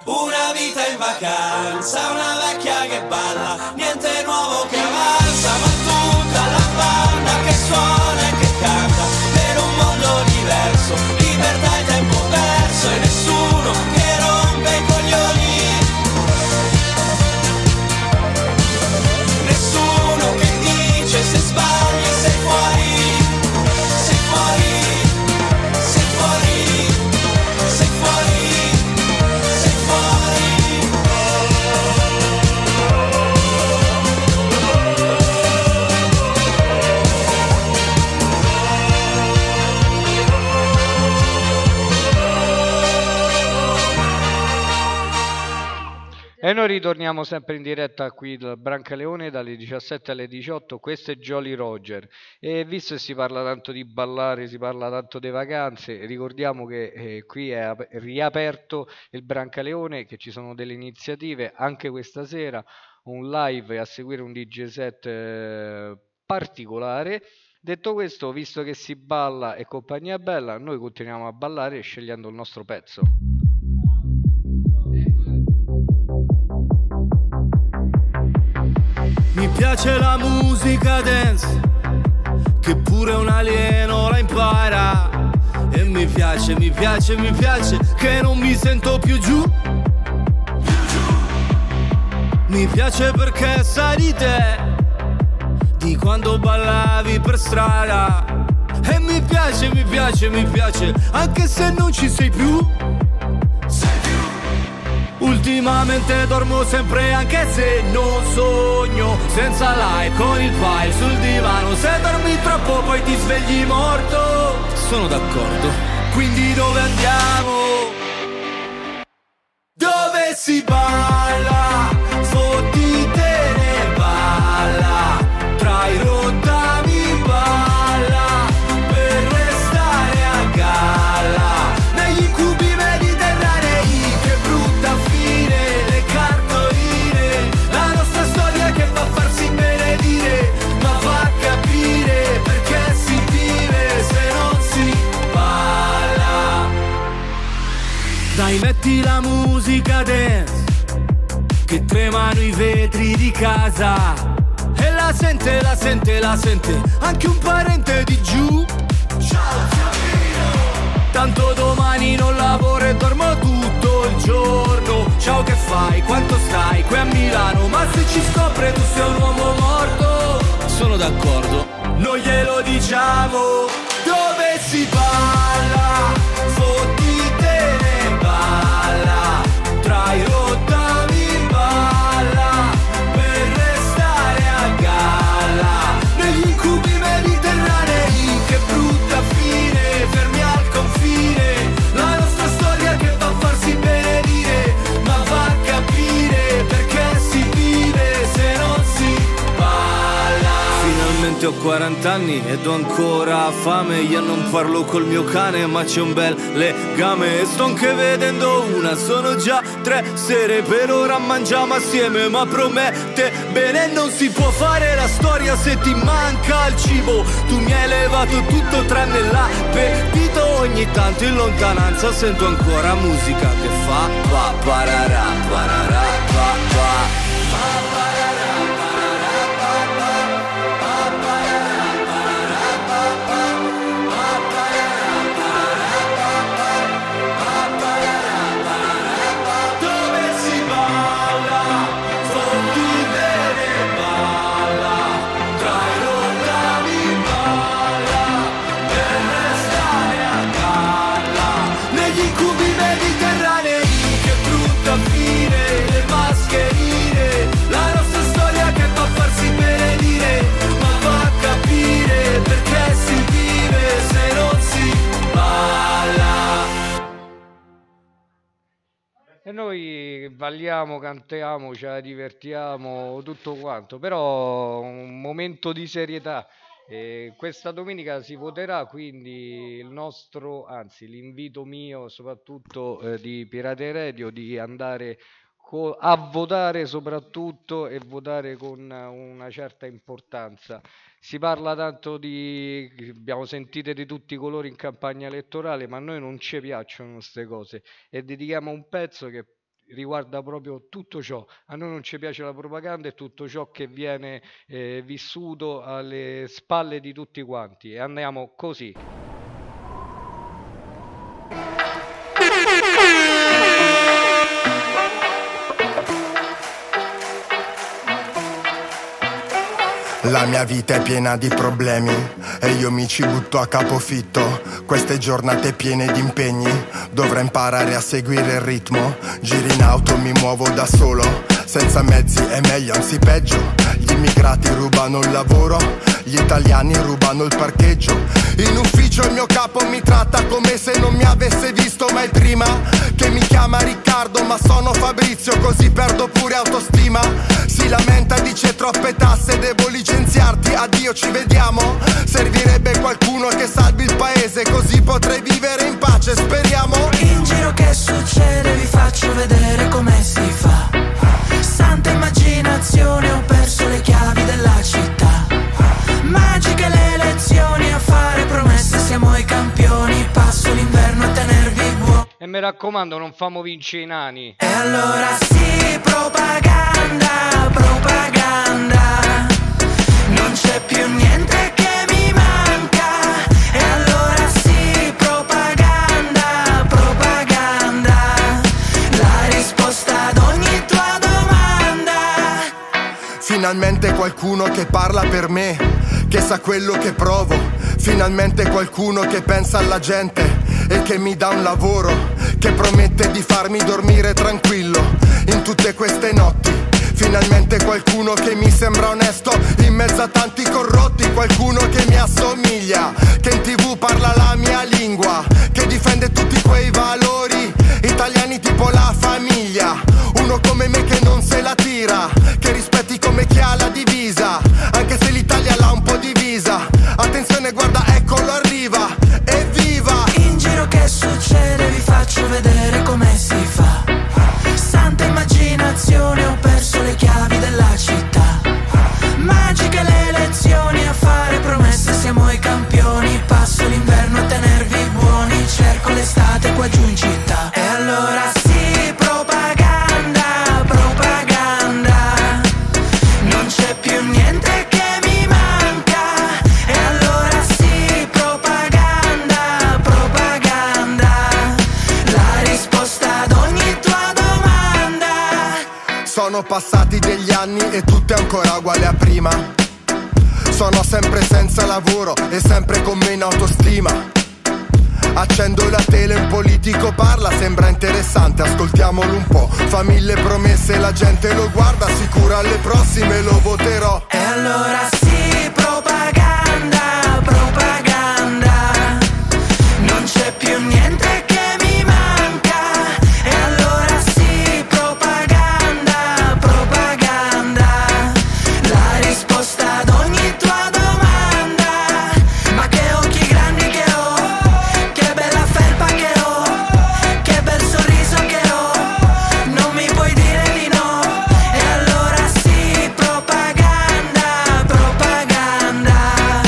Una vita in vacanza, una vecchia che balla, niente nuovo che avanza, ma tutta la banda che suona e che canta, per un mondo diverso, libertà e tempo perso, e nessuno che rompe i coglioni, nessuno che dice se sbagli sei fuori, sei fuori, sei fuori, sei fuori. E noi ritorniamo sempre in diretta qui dal Brancaleone dalle 17 alle 18, questo è Jolly Roger e visto che si parla tanto di ballare, si parla tanto di vacanze, ricordiamo che qui è riaperto il Brancaleone, che ci sono delle iniziative anche questa sera, un live e a seguire un DJ set particolare. Detto questo, visto che si balla e compagnia bella, noi continuiamo a ballare scegliendo il nostro pezzo. Mi piace la musica dance, che pure un alieno la impara. E mi piace che non mi sento più giù. Mi piace perché sai di te, di quando ballavi per strada. E mi piace, anche se non ci sei più. Ultimamente dormo sempre anche se non sogno, senza like con il file sul divano. Se dormi troppo poi ti svegli morto. Sono d'accordo. Quindi dove andiamo? Dove si balla? Fottite ne balla. Tra i rottami balla, per restare a galla. Negli incubi mediterranei, che brutta fine, le cartoline. La nostra storia che fa farsi benedire, ma fa capire perché si vive se non si balla. Dai, metti la musica dance, che tremano i vetri di casa. E la sente anche un parente di giù. Ciao Fiorino. Tanto domani non lavoro e dormo tutto il giorno. Ciao, che fai? Quanto stai? Qui a Milano. Ma se ci scopre tu sei un uomo morto. Sono d'accordo. Non glielo diciamo. Dove si balla? Fottite ne balla. Tra i rottami balla, per restare a galla. Negli incubi mediterranei, che brutta fine, fermi al confine. La nostra storia che fa farsi benedire, ma va a capire perché si vive se non si balla. Finalmente ho 40 anni ed ho ancora fame. Io non parlo col mio cane ma c'è un bel legame. E sto anche vedendo una, sono già 3 sere. Per ora mangiamo assieme ma promette bene. Non si può fare la storia se ti manca il cibo. Tu mi hai levato tutto tranne l'appetito. Ogni tanto in lontananza sento ancora musica che fa pa pararà, pararà, pa pa. E noi balliamo, cantiamo, ce la divertiamo, tutto quanto, però un momento di serietà. Questa domenica si voterà, quindi il nostro, anzi l'invito mio soprattutto di Pirate Radio di andare a votare soprattutto e votare con una certa importanza. Si parla tanto di, abbiamo sentito di tutti i colori in campagna elettorale, ma a noi non ci piacciono queste cose e dedichiamo un pezzo che riguarda proprio tutto ciò. A noi non ci piace la propaganda e tutto ciò che viene vissuto alle spalle di tutti quanti. E andiamo così. La mia vita è piena di problemi e io mi ci butto a capofitto. Queste giornate piene di impegni, dovrò imparare a seguire il ritmo. Giri in auto, mi muovo da solo, senza mezzi è meglio, anzi peggio. Gli immigrati rubano il lavoro, gli italiani rubano il parcheggio. In ufficio il mio capo mi tratta come se non mi avesse visto mai prima. Che mi chiama Riccardo ma sono Fabrizio, così perdo pure autostima. Si lamenta, dice troppe tasse, devo licenziarti, addio ci vediamo. Servirebbe qualcuno che salvi il paese, così potrei vivere in pace, speriamo. In giro che succede, vi faccio vedere come si fa. Santa immaginazione, ho perso le chiavi della città. Magiche le lezioni, a fare promesse siamo i campioni. Passo l'inverno a tenervi buoni. E mi raccomando, non famo vincere i nani. E allora sì, propaganda, propaganda. Non c'è più niente che mi manca. E allora sì, propaganda, propaganda. La risposta ad ogni tua domanda. Finalmente qualcuno che parla per me, che sa quello che provo. Finalmente qualcuno che pensa alla gente e che mi dà un lavoro, che promette di farmi dormire tranquillo in tutte queste notti. Finalmente qualcuno che mi sembra onesto in mezzo a tanti corrotti. Qualcuno che mi assomiglia, che in TV parla la mia lingua, che difende tutti quei valori italiani tipo la famiglia. Uno come me che non se la tira, che rispetti come chi ha la divisa, anche se l'Italia l'ha un po' divisa. Attenzione, guarda, eccolo arriva, evviva! In giro che succede, vi faccio vedere come si fa. Santa immaginazione, ho perso le chiavi della città. Magiche le lezioni, a fare promesse siamo i campioni. Passo l'inverno a tenervi buoni, cerco l'estate qua giù in città. E allora sì, propaganda, propaganda. Non c'è più niente che mi manca. E allora sì, propaganda, propaganda. La risposta ad ogni tua domanda. Sono passati degli anni e tutto è ancora uguale a prima. Sono sempre senza lavoro e sempre con meno autostima. Accendo la tele, un politico parla, sembra interessante, ascoltiamolo un po'. Fa mille promesse, la gente lo guarda, sicuro alle prossime lo voterò. E allora sì, propaganda, propaganda. Non c'è più niente che mi manca. E allora sì, propaganda, propaganda. La risposta ad ogni tua domanda. Ma che occhi grandi che ho, che bella felpa che ho, che bel sorriso che ho, non mi puoi dire di no. E allora sì, propaganda, propaganda.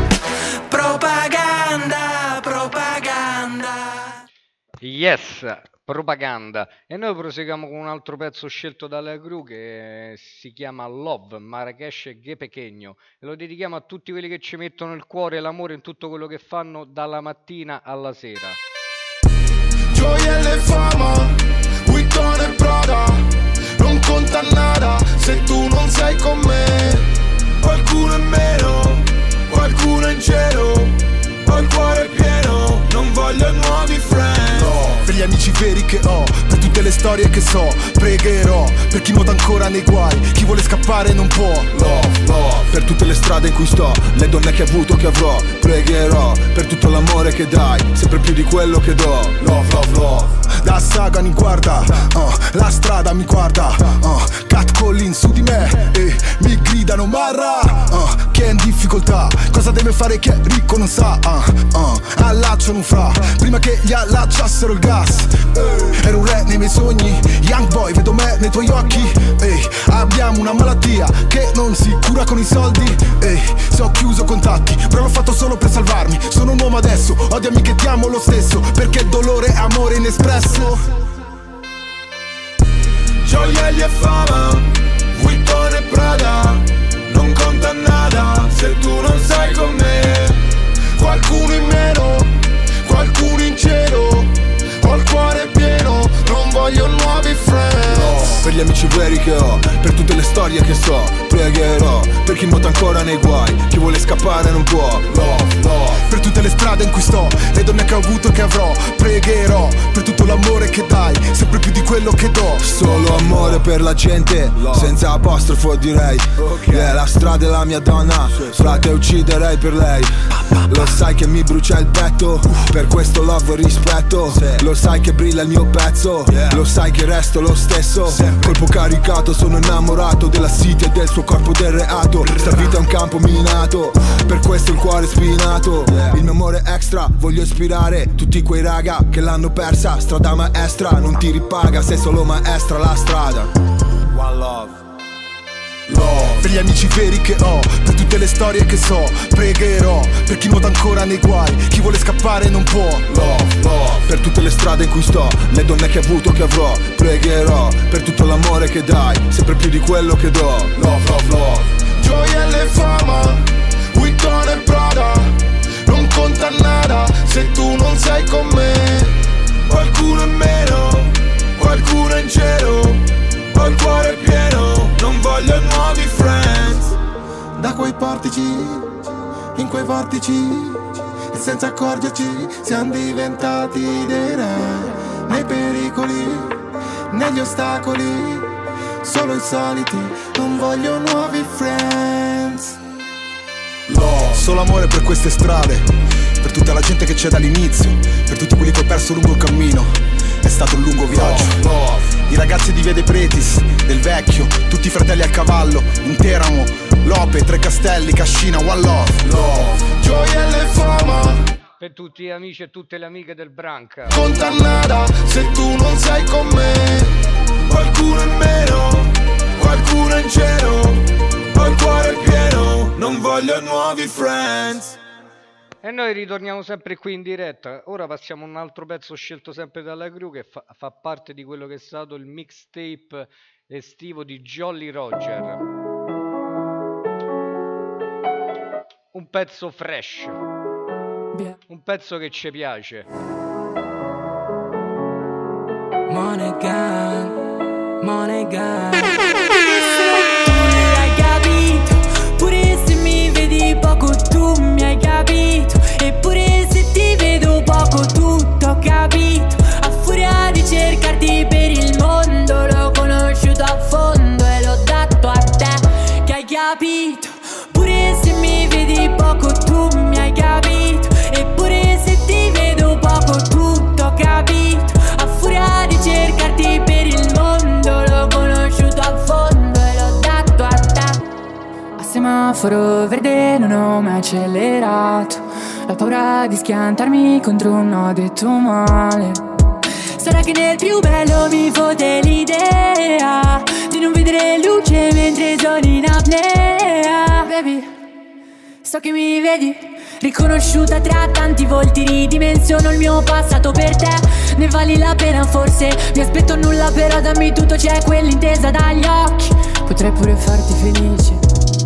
Propaganda, propaganda. Yes, propaganda. E noi proseguiamo con un altro pezzo scelto dalla crew che si chiama Love, Marrakesh e Ghe Pequeño, e lo dedichiamo a tutti quelli che ci mettono il cuore e l'amore in tutto quello che fanno dalla mattina alla sera. Gioia e fama, Vuitton e Prada, non conta nada se tu non sei con me. Qualcuno è meno, qualcuno è in cielo, ho il cuore pieno, non voglio nuovi friend. No, per gli amici veri che ho, per tutte le storie che so, pregherò per chi nuota ancora nei guai, chi vuole scappare non può. Love, love, per tutte le strade in cui sto, le donne che ho avuto, che avrò, pregherò per tutto l'amore che dai, sempre più di quello che do. Love, love, love. Da saga mi guarda, la strada mi guarda, catcalling su di me e mi gridano marra, chi è in difficoltà, cosa deve fare chi è ricco non sa, allacciano un fra, prima che gli allacciassero il gas, ero un re nei miei sogni, young boy, vedo me nei tuoi occhi, abbiamo una malattia che non si cura con i soldi, se ho chiuso contatti, però l'ho fatto solo per salvarmi, sono un uomo adesso, odiami che ti amo lo stesso, perché dolore e amore inespresso. gioielli e fama, Vuitton e Prada, non conta nada se tu non sei con me. Qualcuno in meno, qualcuno in cielo, ho il cuore pieno, non voglio nuovi friends. No, per gli amici veri che ho, per tutte le storie che so, pregherò, per chi nuota ancora nei guai, chi vuole scappare non può. Love, love. Per tutte le strade in cui sto, le donne che ho avuto e che avrò, pregherò, per tutto l'amore che dai, sempre più di quello che do. Solo amore per la gente, senza apostrofo direi. La strada è la mia donna, frate ucciderei per lei. Lo sai che mi brucia il petto, per questo love e rispetto. Lo sai che brilla il mio pezzo, lo sai che resto lo stesso. Colpo caricato, sono innamorato della city e del suo corpo del reato. Sta vita è un campo minato, per questo il cuore spinato. Il mio amore extra, voglio ispirare tutti quei raga che l'hanno persa. Strada maestra, non ti ripaga, sei solo maestra la strada. One love. Love. Per gli amici veri che ho, per tutte le storie che so, pregherò, per chi nuota ancora nei guai, chi vuole scappare non può. Love, love. Per tutte le strade in cui sto, le donne che ho avuto che avrò, pregherò, per tutto l'amore che dai, sempre più di quello che do. Love, love, love. Gioielli e fama, Vuitton e Prada, non conta nada se tu non sei con me. Qualcuno in meno, qualcuno in cielo, ho il cuore pieno, non voglio nuovi friends. Da quei portici, in quei vortici, e senza accorgerci siamo diventati dei re. Nei pericoli, negli ostacoli, solo i soliti, non voglio nuovi friends. Solo amore per queste strade, per tutta la gente che c'è dall'inizio, per tutti quelli che ho perso lungo il cammino. È stato un lungo viaggio. I ragazzi di Via dei Pretis, del Vecchio, tutti i fratelli a cavallo, in Teramo, Lope, Tre Castelli, Cascina, One Love. Gioielli e fama, per tutti gli amici e tutte le amiche del Branca. conta nada se tu non sei con me. Qualcuno in meno, qualcuno in cielo, ho il cuore pieno, non voglio nuovi friends. E noi ritorniamo sempre qui in diretta. Ora passiamo a un altro pezzo scelto sempre dalla crew, che fa parte di quello che è stato il mixtape estivo di Jolly Roger. Un pezzo fresh, un pezzo che ci piace. Money gun, money gun. Hai capito? Pure se mi vedi poco tu mi hai capito. Eppure se ti vedo poco tutto ho capito. A furia di cercarti per il mondo l'ho conosciuto a fondo e l'ho dato a te che hai capito. Pure se mi vedi poco tu mi hai capito. Eppure se ti vedo poco tutto ho capito. A furia di cercarti per il mondo l'ho conosciuto a fondo e l'ho dato a te. A semaforo verde non ho mai accelerato. La paura di schiantarmi contro un no detto male. Sarà che nel più bello mi fode l'idea di non vedere luce mentre sono in apnea. Baby, so che mi vedi, riconosciuta tra tanti volti. Ridimensiono il mio passato per te, ne vali la pena forse. Mi aspetto nulla però dammi tutto, c'è quell'intesa dagli occhi. Potrei pure farti felice,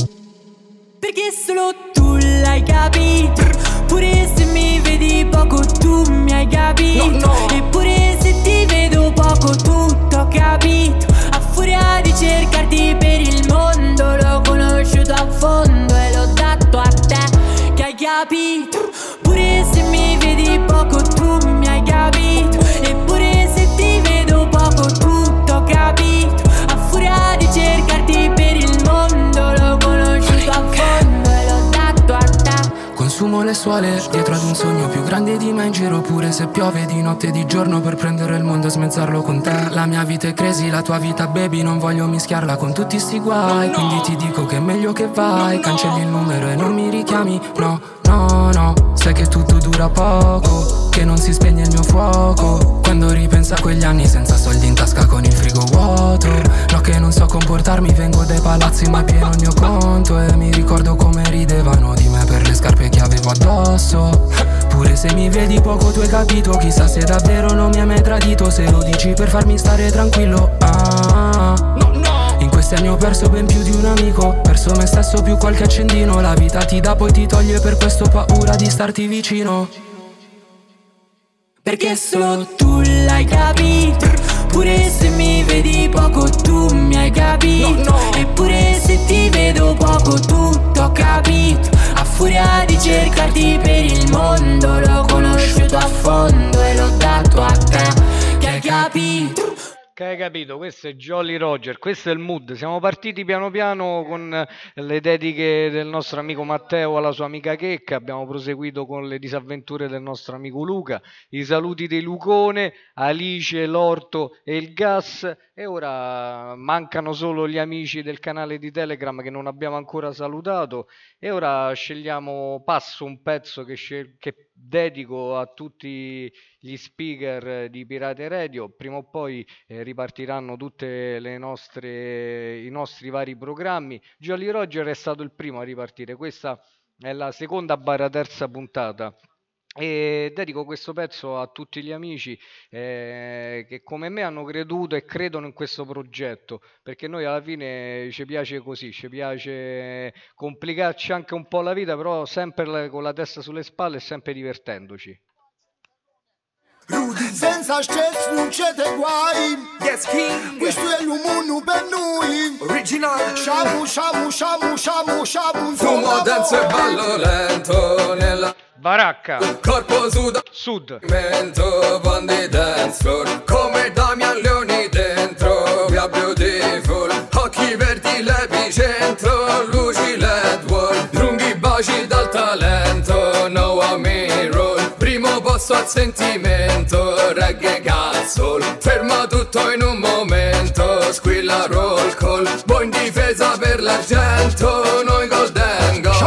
perché solo tu l'hai capito. Pure se mi vedi poco tu mi hai capito. Eppure se ti vedo poco tutto ho capito. A furia di cercarti per il mondo l'ho conosciuto a fondo e l'ho dato a te che hai capito. Pure se mi vedi poco tu mi hai capito. Eppure se ti vedo poco tutto ho capito. A furia di cercarti per il mondo l'ho conosciuto a fondo e l'ho dato a te. Consumo le suole dietro ad un sogno più grande di me in giro. Pure se piove di notte e di giorno per prendere il mondo e smezzarlo con te. La mia vita è crazy, la tua vita baby, non voglio mischiarla con tutti sti guai. Quindi ti dico che è meglio che vai. Cancelli il numero e non mi richiami. No, no, no, sai che tutto dura poco, che non si spegne il mio fuoco. Quando ripenso a quegli anni senza soldi in tasca con il frigo vuoto. No che non so comportarmi, vengo dai palazzi ma è pieno il mio conto. E mi ricordo come ridevano di me per le scarpe che avevo addosso. Pure se mi vedi poco tu hai capito. Chissà se davvero non mi hai mai tradito. Se lo dici per farmi stare tranquillo, ah. questi anni ho perso ben più di un amico, perso me stesso più qualche accendino. La vita ti dà poi ti toglie, per questo ho paura di starti vicino. Perché solo tu l'hai capito, pure se mi vedi poco tu mi hai capito. Eppure se ti vedo poco tutto ho capito. A furia di cercarti per il mondo l'ho conosciuto a fondo e l'ho dato a te che hai capito. Che hai capito? Questo è Jolly Roger, questo è il mood. Siamo partiti piano piano con le dediche del nostro amico Matteo alla sua amica Checca, abbiamo proseguito con le disavventure del nostro amico Luca, i saluti di Lucone, Alice, l'Orto e il Gas, e ora mancano solo gli amici del canale di Telegram che non abbiamo ancora salutato, e ora passo un pezzo che dedico a tutti gli speaker di Pirate Radio. Prima o poi ripartiranno tutte i nostri vari programmi. Jolly Roger è stato il primo a ripartire, questa è la seconda/terza puntata. E dedico questo pezzo a tutti gli amici che come me hanno creduto e credono in questo progetto, perché noi alla fine ci piace così, ci piace complicarci anche un po' la vita, però sempre con la testa sulle spalle e sempre divertendoci. Senza stress non c'è te guai. Yes, King. Questo è l'umunno per noi. Original. Shamu, shamu, shamu, shamu, shamu. Fumo, danzo e ballo lento nella baracca. Corpo sud. Mento, bandi dance floor. Come Damian Leoni dentro. Via beautiful. Occhi verdi, l'epicentro. Luci LED wall. Lunghi baci dal talento. No a me roll. Primo posto al sentimento, reggae cazzo, ferma tutto in un momento, squilla roll call, buon in difesa per l'argento, noi golden goal.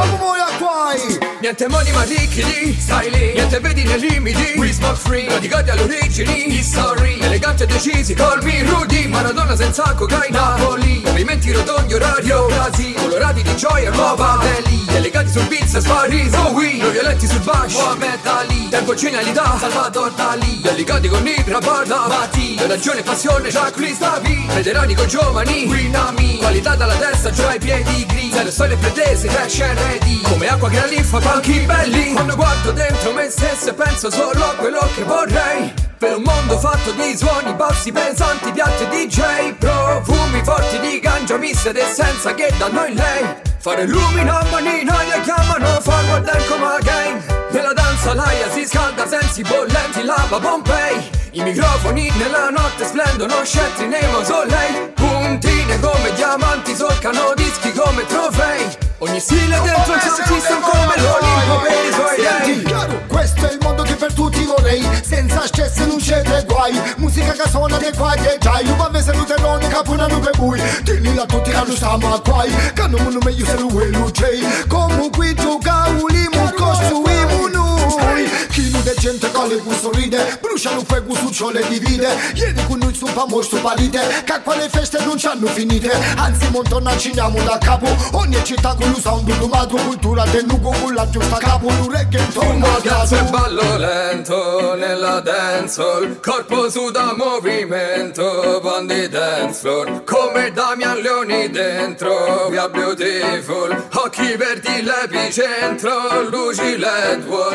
Niente money ma ricchi lì, stai lì, niente vedi nei limiti, we smoke free, radicati all'origini, history, eleganti e decisi, call me Rudy, Maradona senza cocaina, Napoli, movimenti rotondi, orario, Brasi, colorati di gioia, nuova Delhi, elegati sul beat, spari, noi violenti sul bash, Mohamed Ali, tempo genialità, Salvador Dali, delicati con Ibra, Barda, Bati, ragione e passione, Jacques Stavi, veterani con giovani, Winami, qualità dalla testa, già ai piedi grigi, le storie pretese, cash and ready, come acqua che la linfa, palchi belli, quando guardo dentro me stesso e penso solo a quello che vorrei, per un mondo fatto di suoni, bassi, pesanti, piatti DJ, profumi forti di ganja, mista ed essenza che danno in lei, fare lumina, manina, le chiamano forward and come again, nella danza l'aria si scalda, sensi bollenti, lava Pompei, i microfoni nella notte splendono, scettri nei mausolei, puntine come diamanti solcano dischi come trofei, ogni stile dentro il sound system come l'Olimpo per i suoi dei. Chiaro, questo è il mondo che per tutti vorrei, senza stress non c'è tre guai, musica che suona dei qua e già, io va se luterone capuna non per cui, dilli a tutti che non stiamo a guai, che non mi meglio se lui c'è, comunque giocavo l'imo, costruiamo noi, chi non è gente con le cui sorride, brucia lo fuoco su ciò le divide, ieri con noi sul famoso parite, che a quale feste non ci hanno finite, anzi montona ciniamo da capo, ogni città con lo sound domato, cultura del lugo con la giusta capo, un reggaeton fumo, danzo e ballo lento nella dancehall, corpo su da movimento, bandi dance floor, come Damian Leoni dentro, via beautiful, occhi verdi l'epicentro, luci LED wall,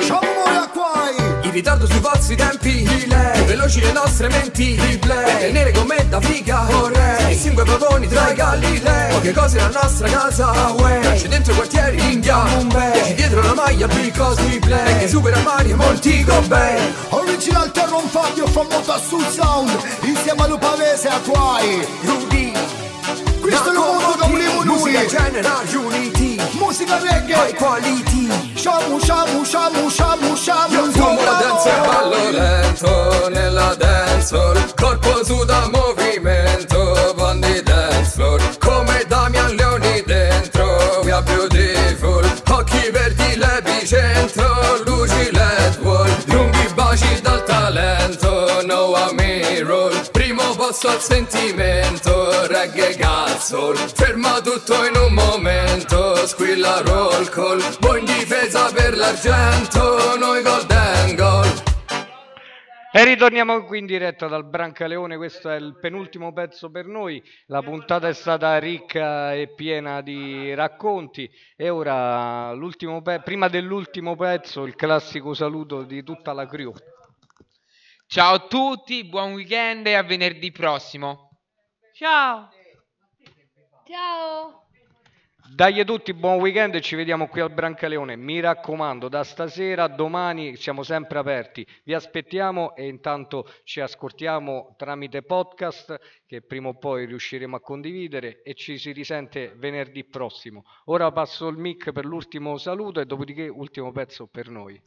in ritardo sui vostri tempi, delay, veloci le nostre menti, replay, per tenere come da figa, vorrei, distingue pavoni tra i Galilei, poche cose nella nostra casa, away, c'è dentro i quartieri, India, Mumbai, c'è dietro la maglia, because we play, che supera Mario, molti Gobei, original Terron Fabio, famosa sul sound, insieme a Lupavese a Quai, Rudy, questo è il mondo che volevo noi, musica genera unity, musica reggae, high quality, shamu shamu shamu shamu shamu, io fumo la danza e ballo lento nella dancehall, corpo su da movimento, bandi dance floor, come Damian Leoni dentro, via beautiful, occhi verdi l'epicentro, luci LED wall, lunghi baci dal talento, no a me roll, primo posto al sentimento, reggae cazzo, ferma tutto in un momento, squilla roll call, buon in difesa per l'argento, noi golden goal. E ritorniamo qui in diretta dal Brancaleone, questo è il penultimo pezzo per noi, la puntata è stata ricca e piena di racconti e ora prima dell'ultimo pezzo il classico saluto di tutta la crew. Ciao a tutti, buon weekend e a venerdì prossimo. Ciao. Ciao. Dai a tutti, buon weekend e ci vediamo qui al Brancaleone. Mi raccomando, da stasera a domani siamo sempre aperti. Vi aspettiamo e intanto ci ascoltiamo tramite podcast che prima o poi riusciremo a condividere e ci si risente venerdì prossimo. Ora passo il mic per l'ultimo saluto e dopodiché ultimo pezzo per noi.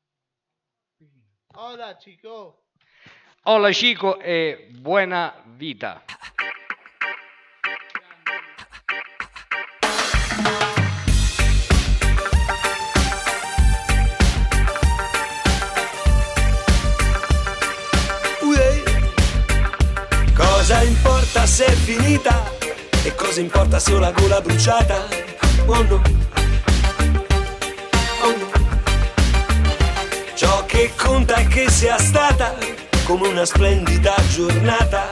Hola chico. Hola chico e buona vita. Cosa importa se è finita e cosa importa se ho la gola bruciata? Oh no, oh no. Ciò che conta è che sia stata come una splendida giornata.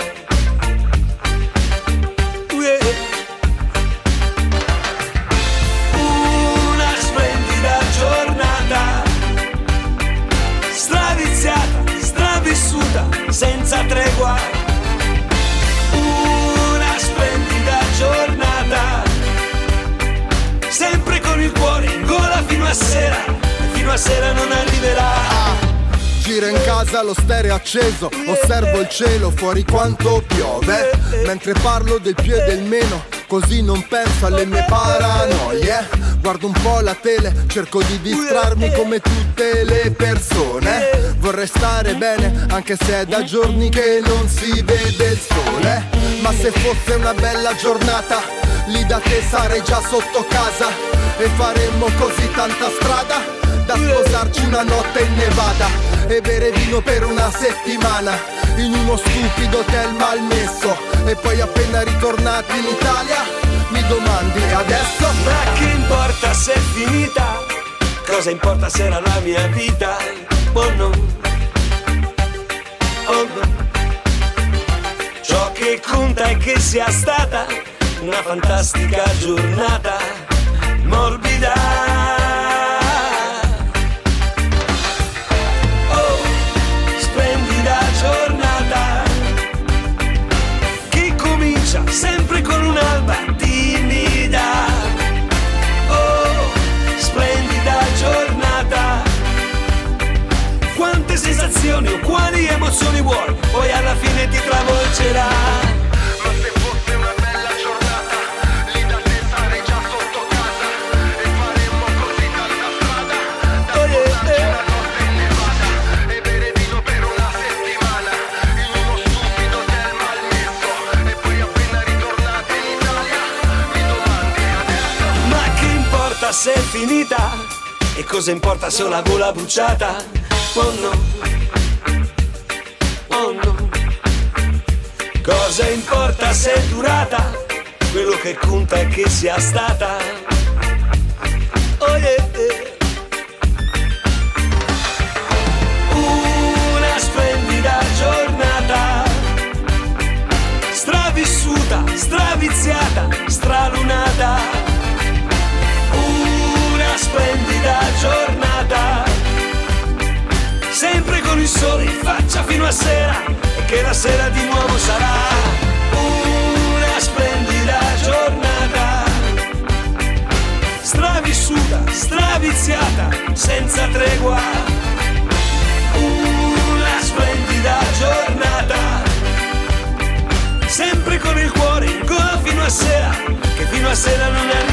Una splendida giornata, straviziata, stravissuta, senza tregua. Giornata, sempre con il cuore in gola fino a sera, e fino a sera non arriverà. Giro in casa, lo stereo acceso, osservo il cielo fuori quanto piove, mentre parlo del più e del meno, così non penso alle mie paranoie. Guardo un po' la tele, cerco di distrarmi come tutte le persone. Vorrei stare bene, anche se è da giorni che non si vede il sole. Ma se fosse una bella giornata, lì da te sarei già sotto casa e faremmo così tanta strada da sposarci una notte in Nevada e bere vino per una settimana in uno stupido hotel malmesso. E poi appena ritornati in Italia mi domandi e adesso? Ma che importa se è finita? Cosa importa se era la mia vita? Oh no, oh no. Ciò che conta è che sia stata una fantastica giornata morbida. Oh, splendida giornata che comincia sempre con un'alba timida. Oh, splendida giornata. Quante sensazioni o quali emozioni vuoi, poi alla fine ti travolgerà. Ma se fosse una bella giornata, lì da te sarei già sotto casa e faremmo così tanta strada da sposarci una notte in Nevada e bere vino per una settimana in uno stupido hotel malmesso. E poi appena ritornati in Italia mi domandi adesso? Ma che importa se è finita e cosa importa se ho la gola bruciata? Oh no, oh no. Cosa importa se è durata? Quello che conta è che sia stata. Oh yeah, yeah. Una splendida giornata, stravissuta, straviziata, stralunata. Una splendida giornata, sempre con il sole in faccia fino a sera, e che la sera di nuovo sarà. Una splendida giornata, stravissuta, straviziata, senza tregua. Una splendida giornata, sempre con il cuore in gola fino a sera, che fino a sera non è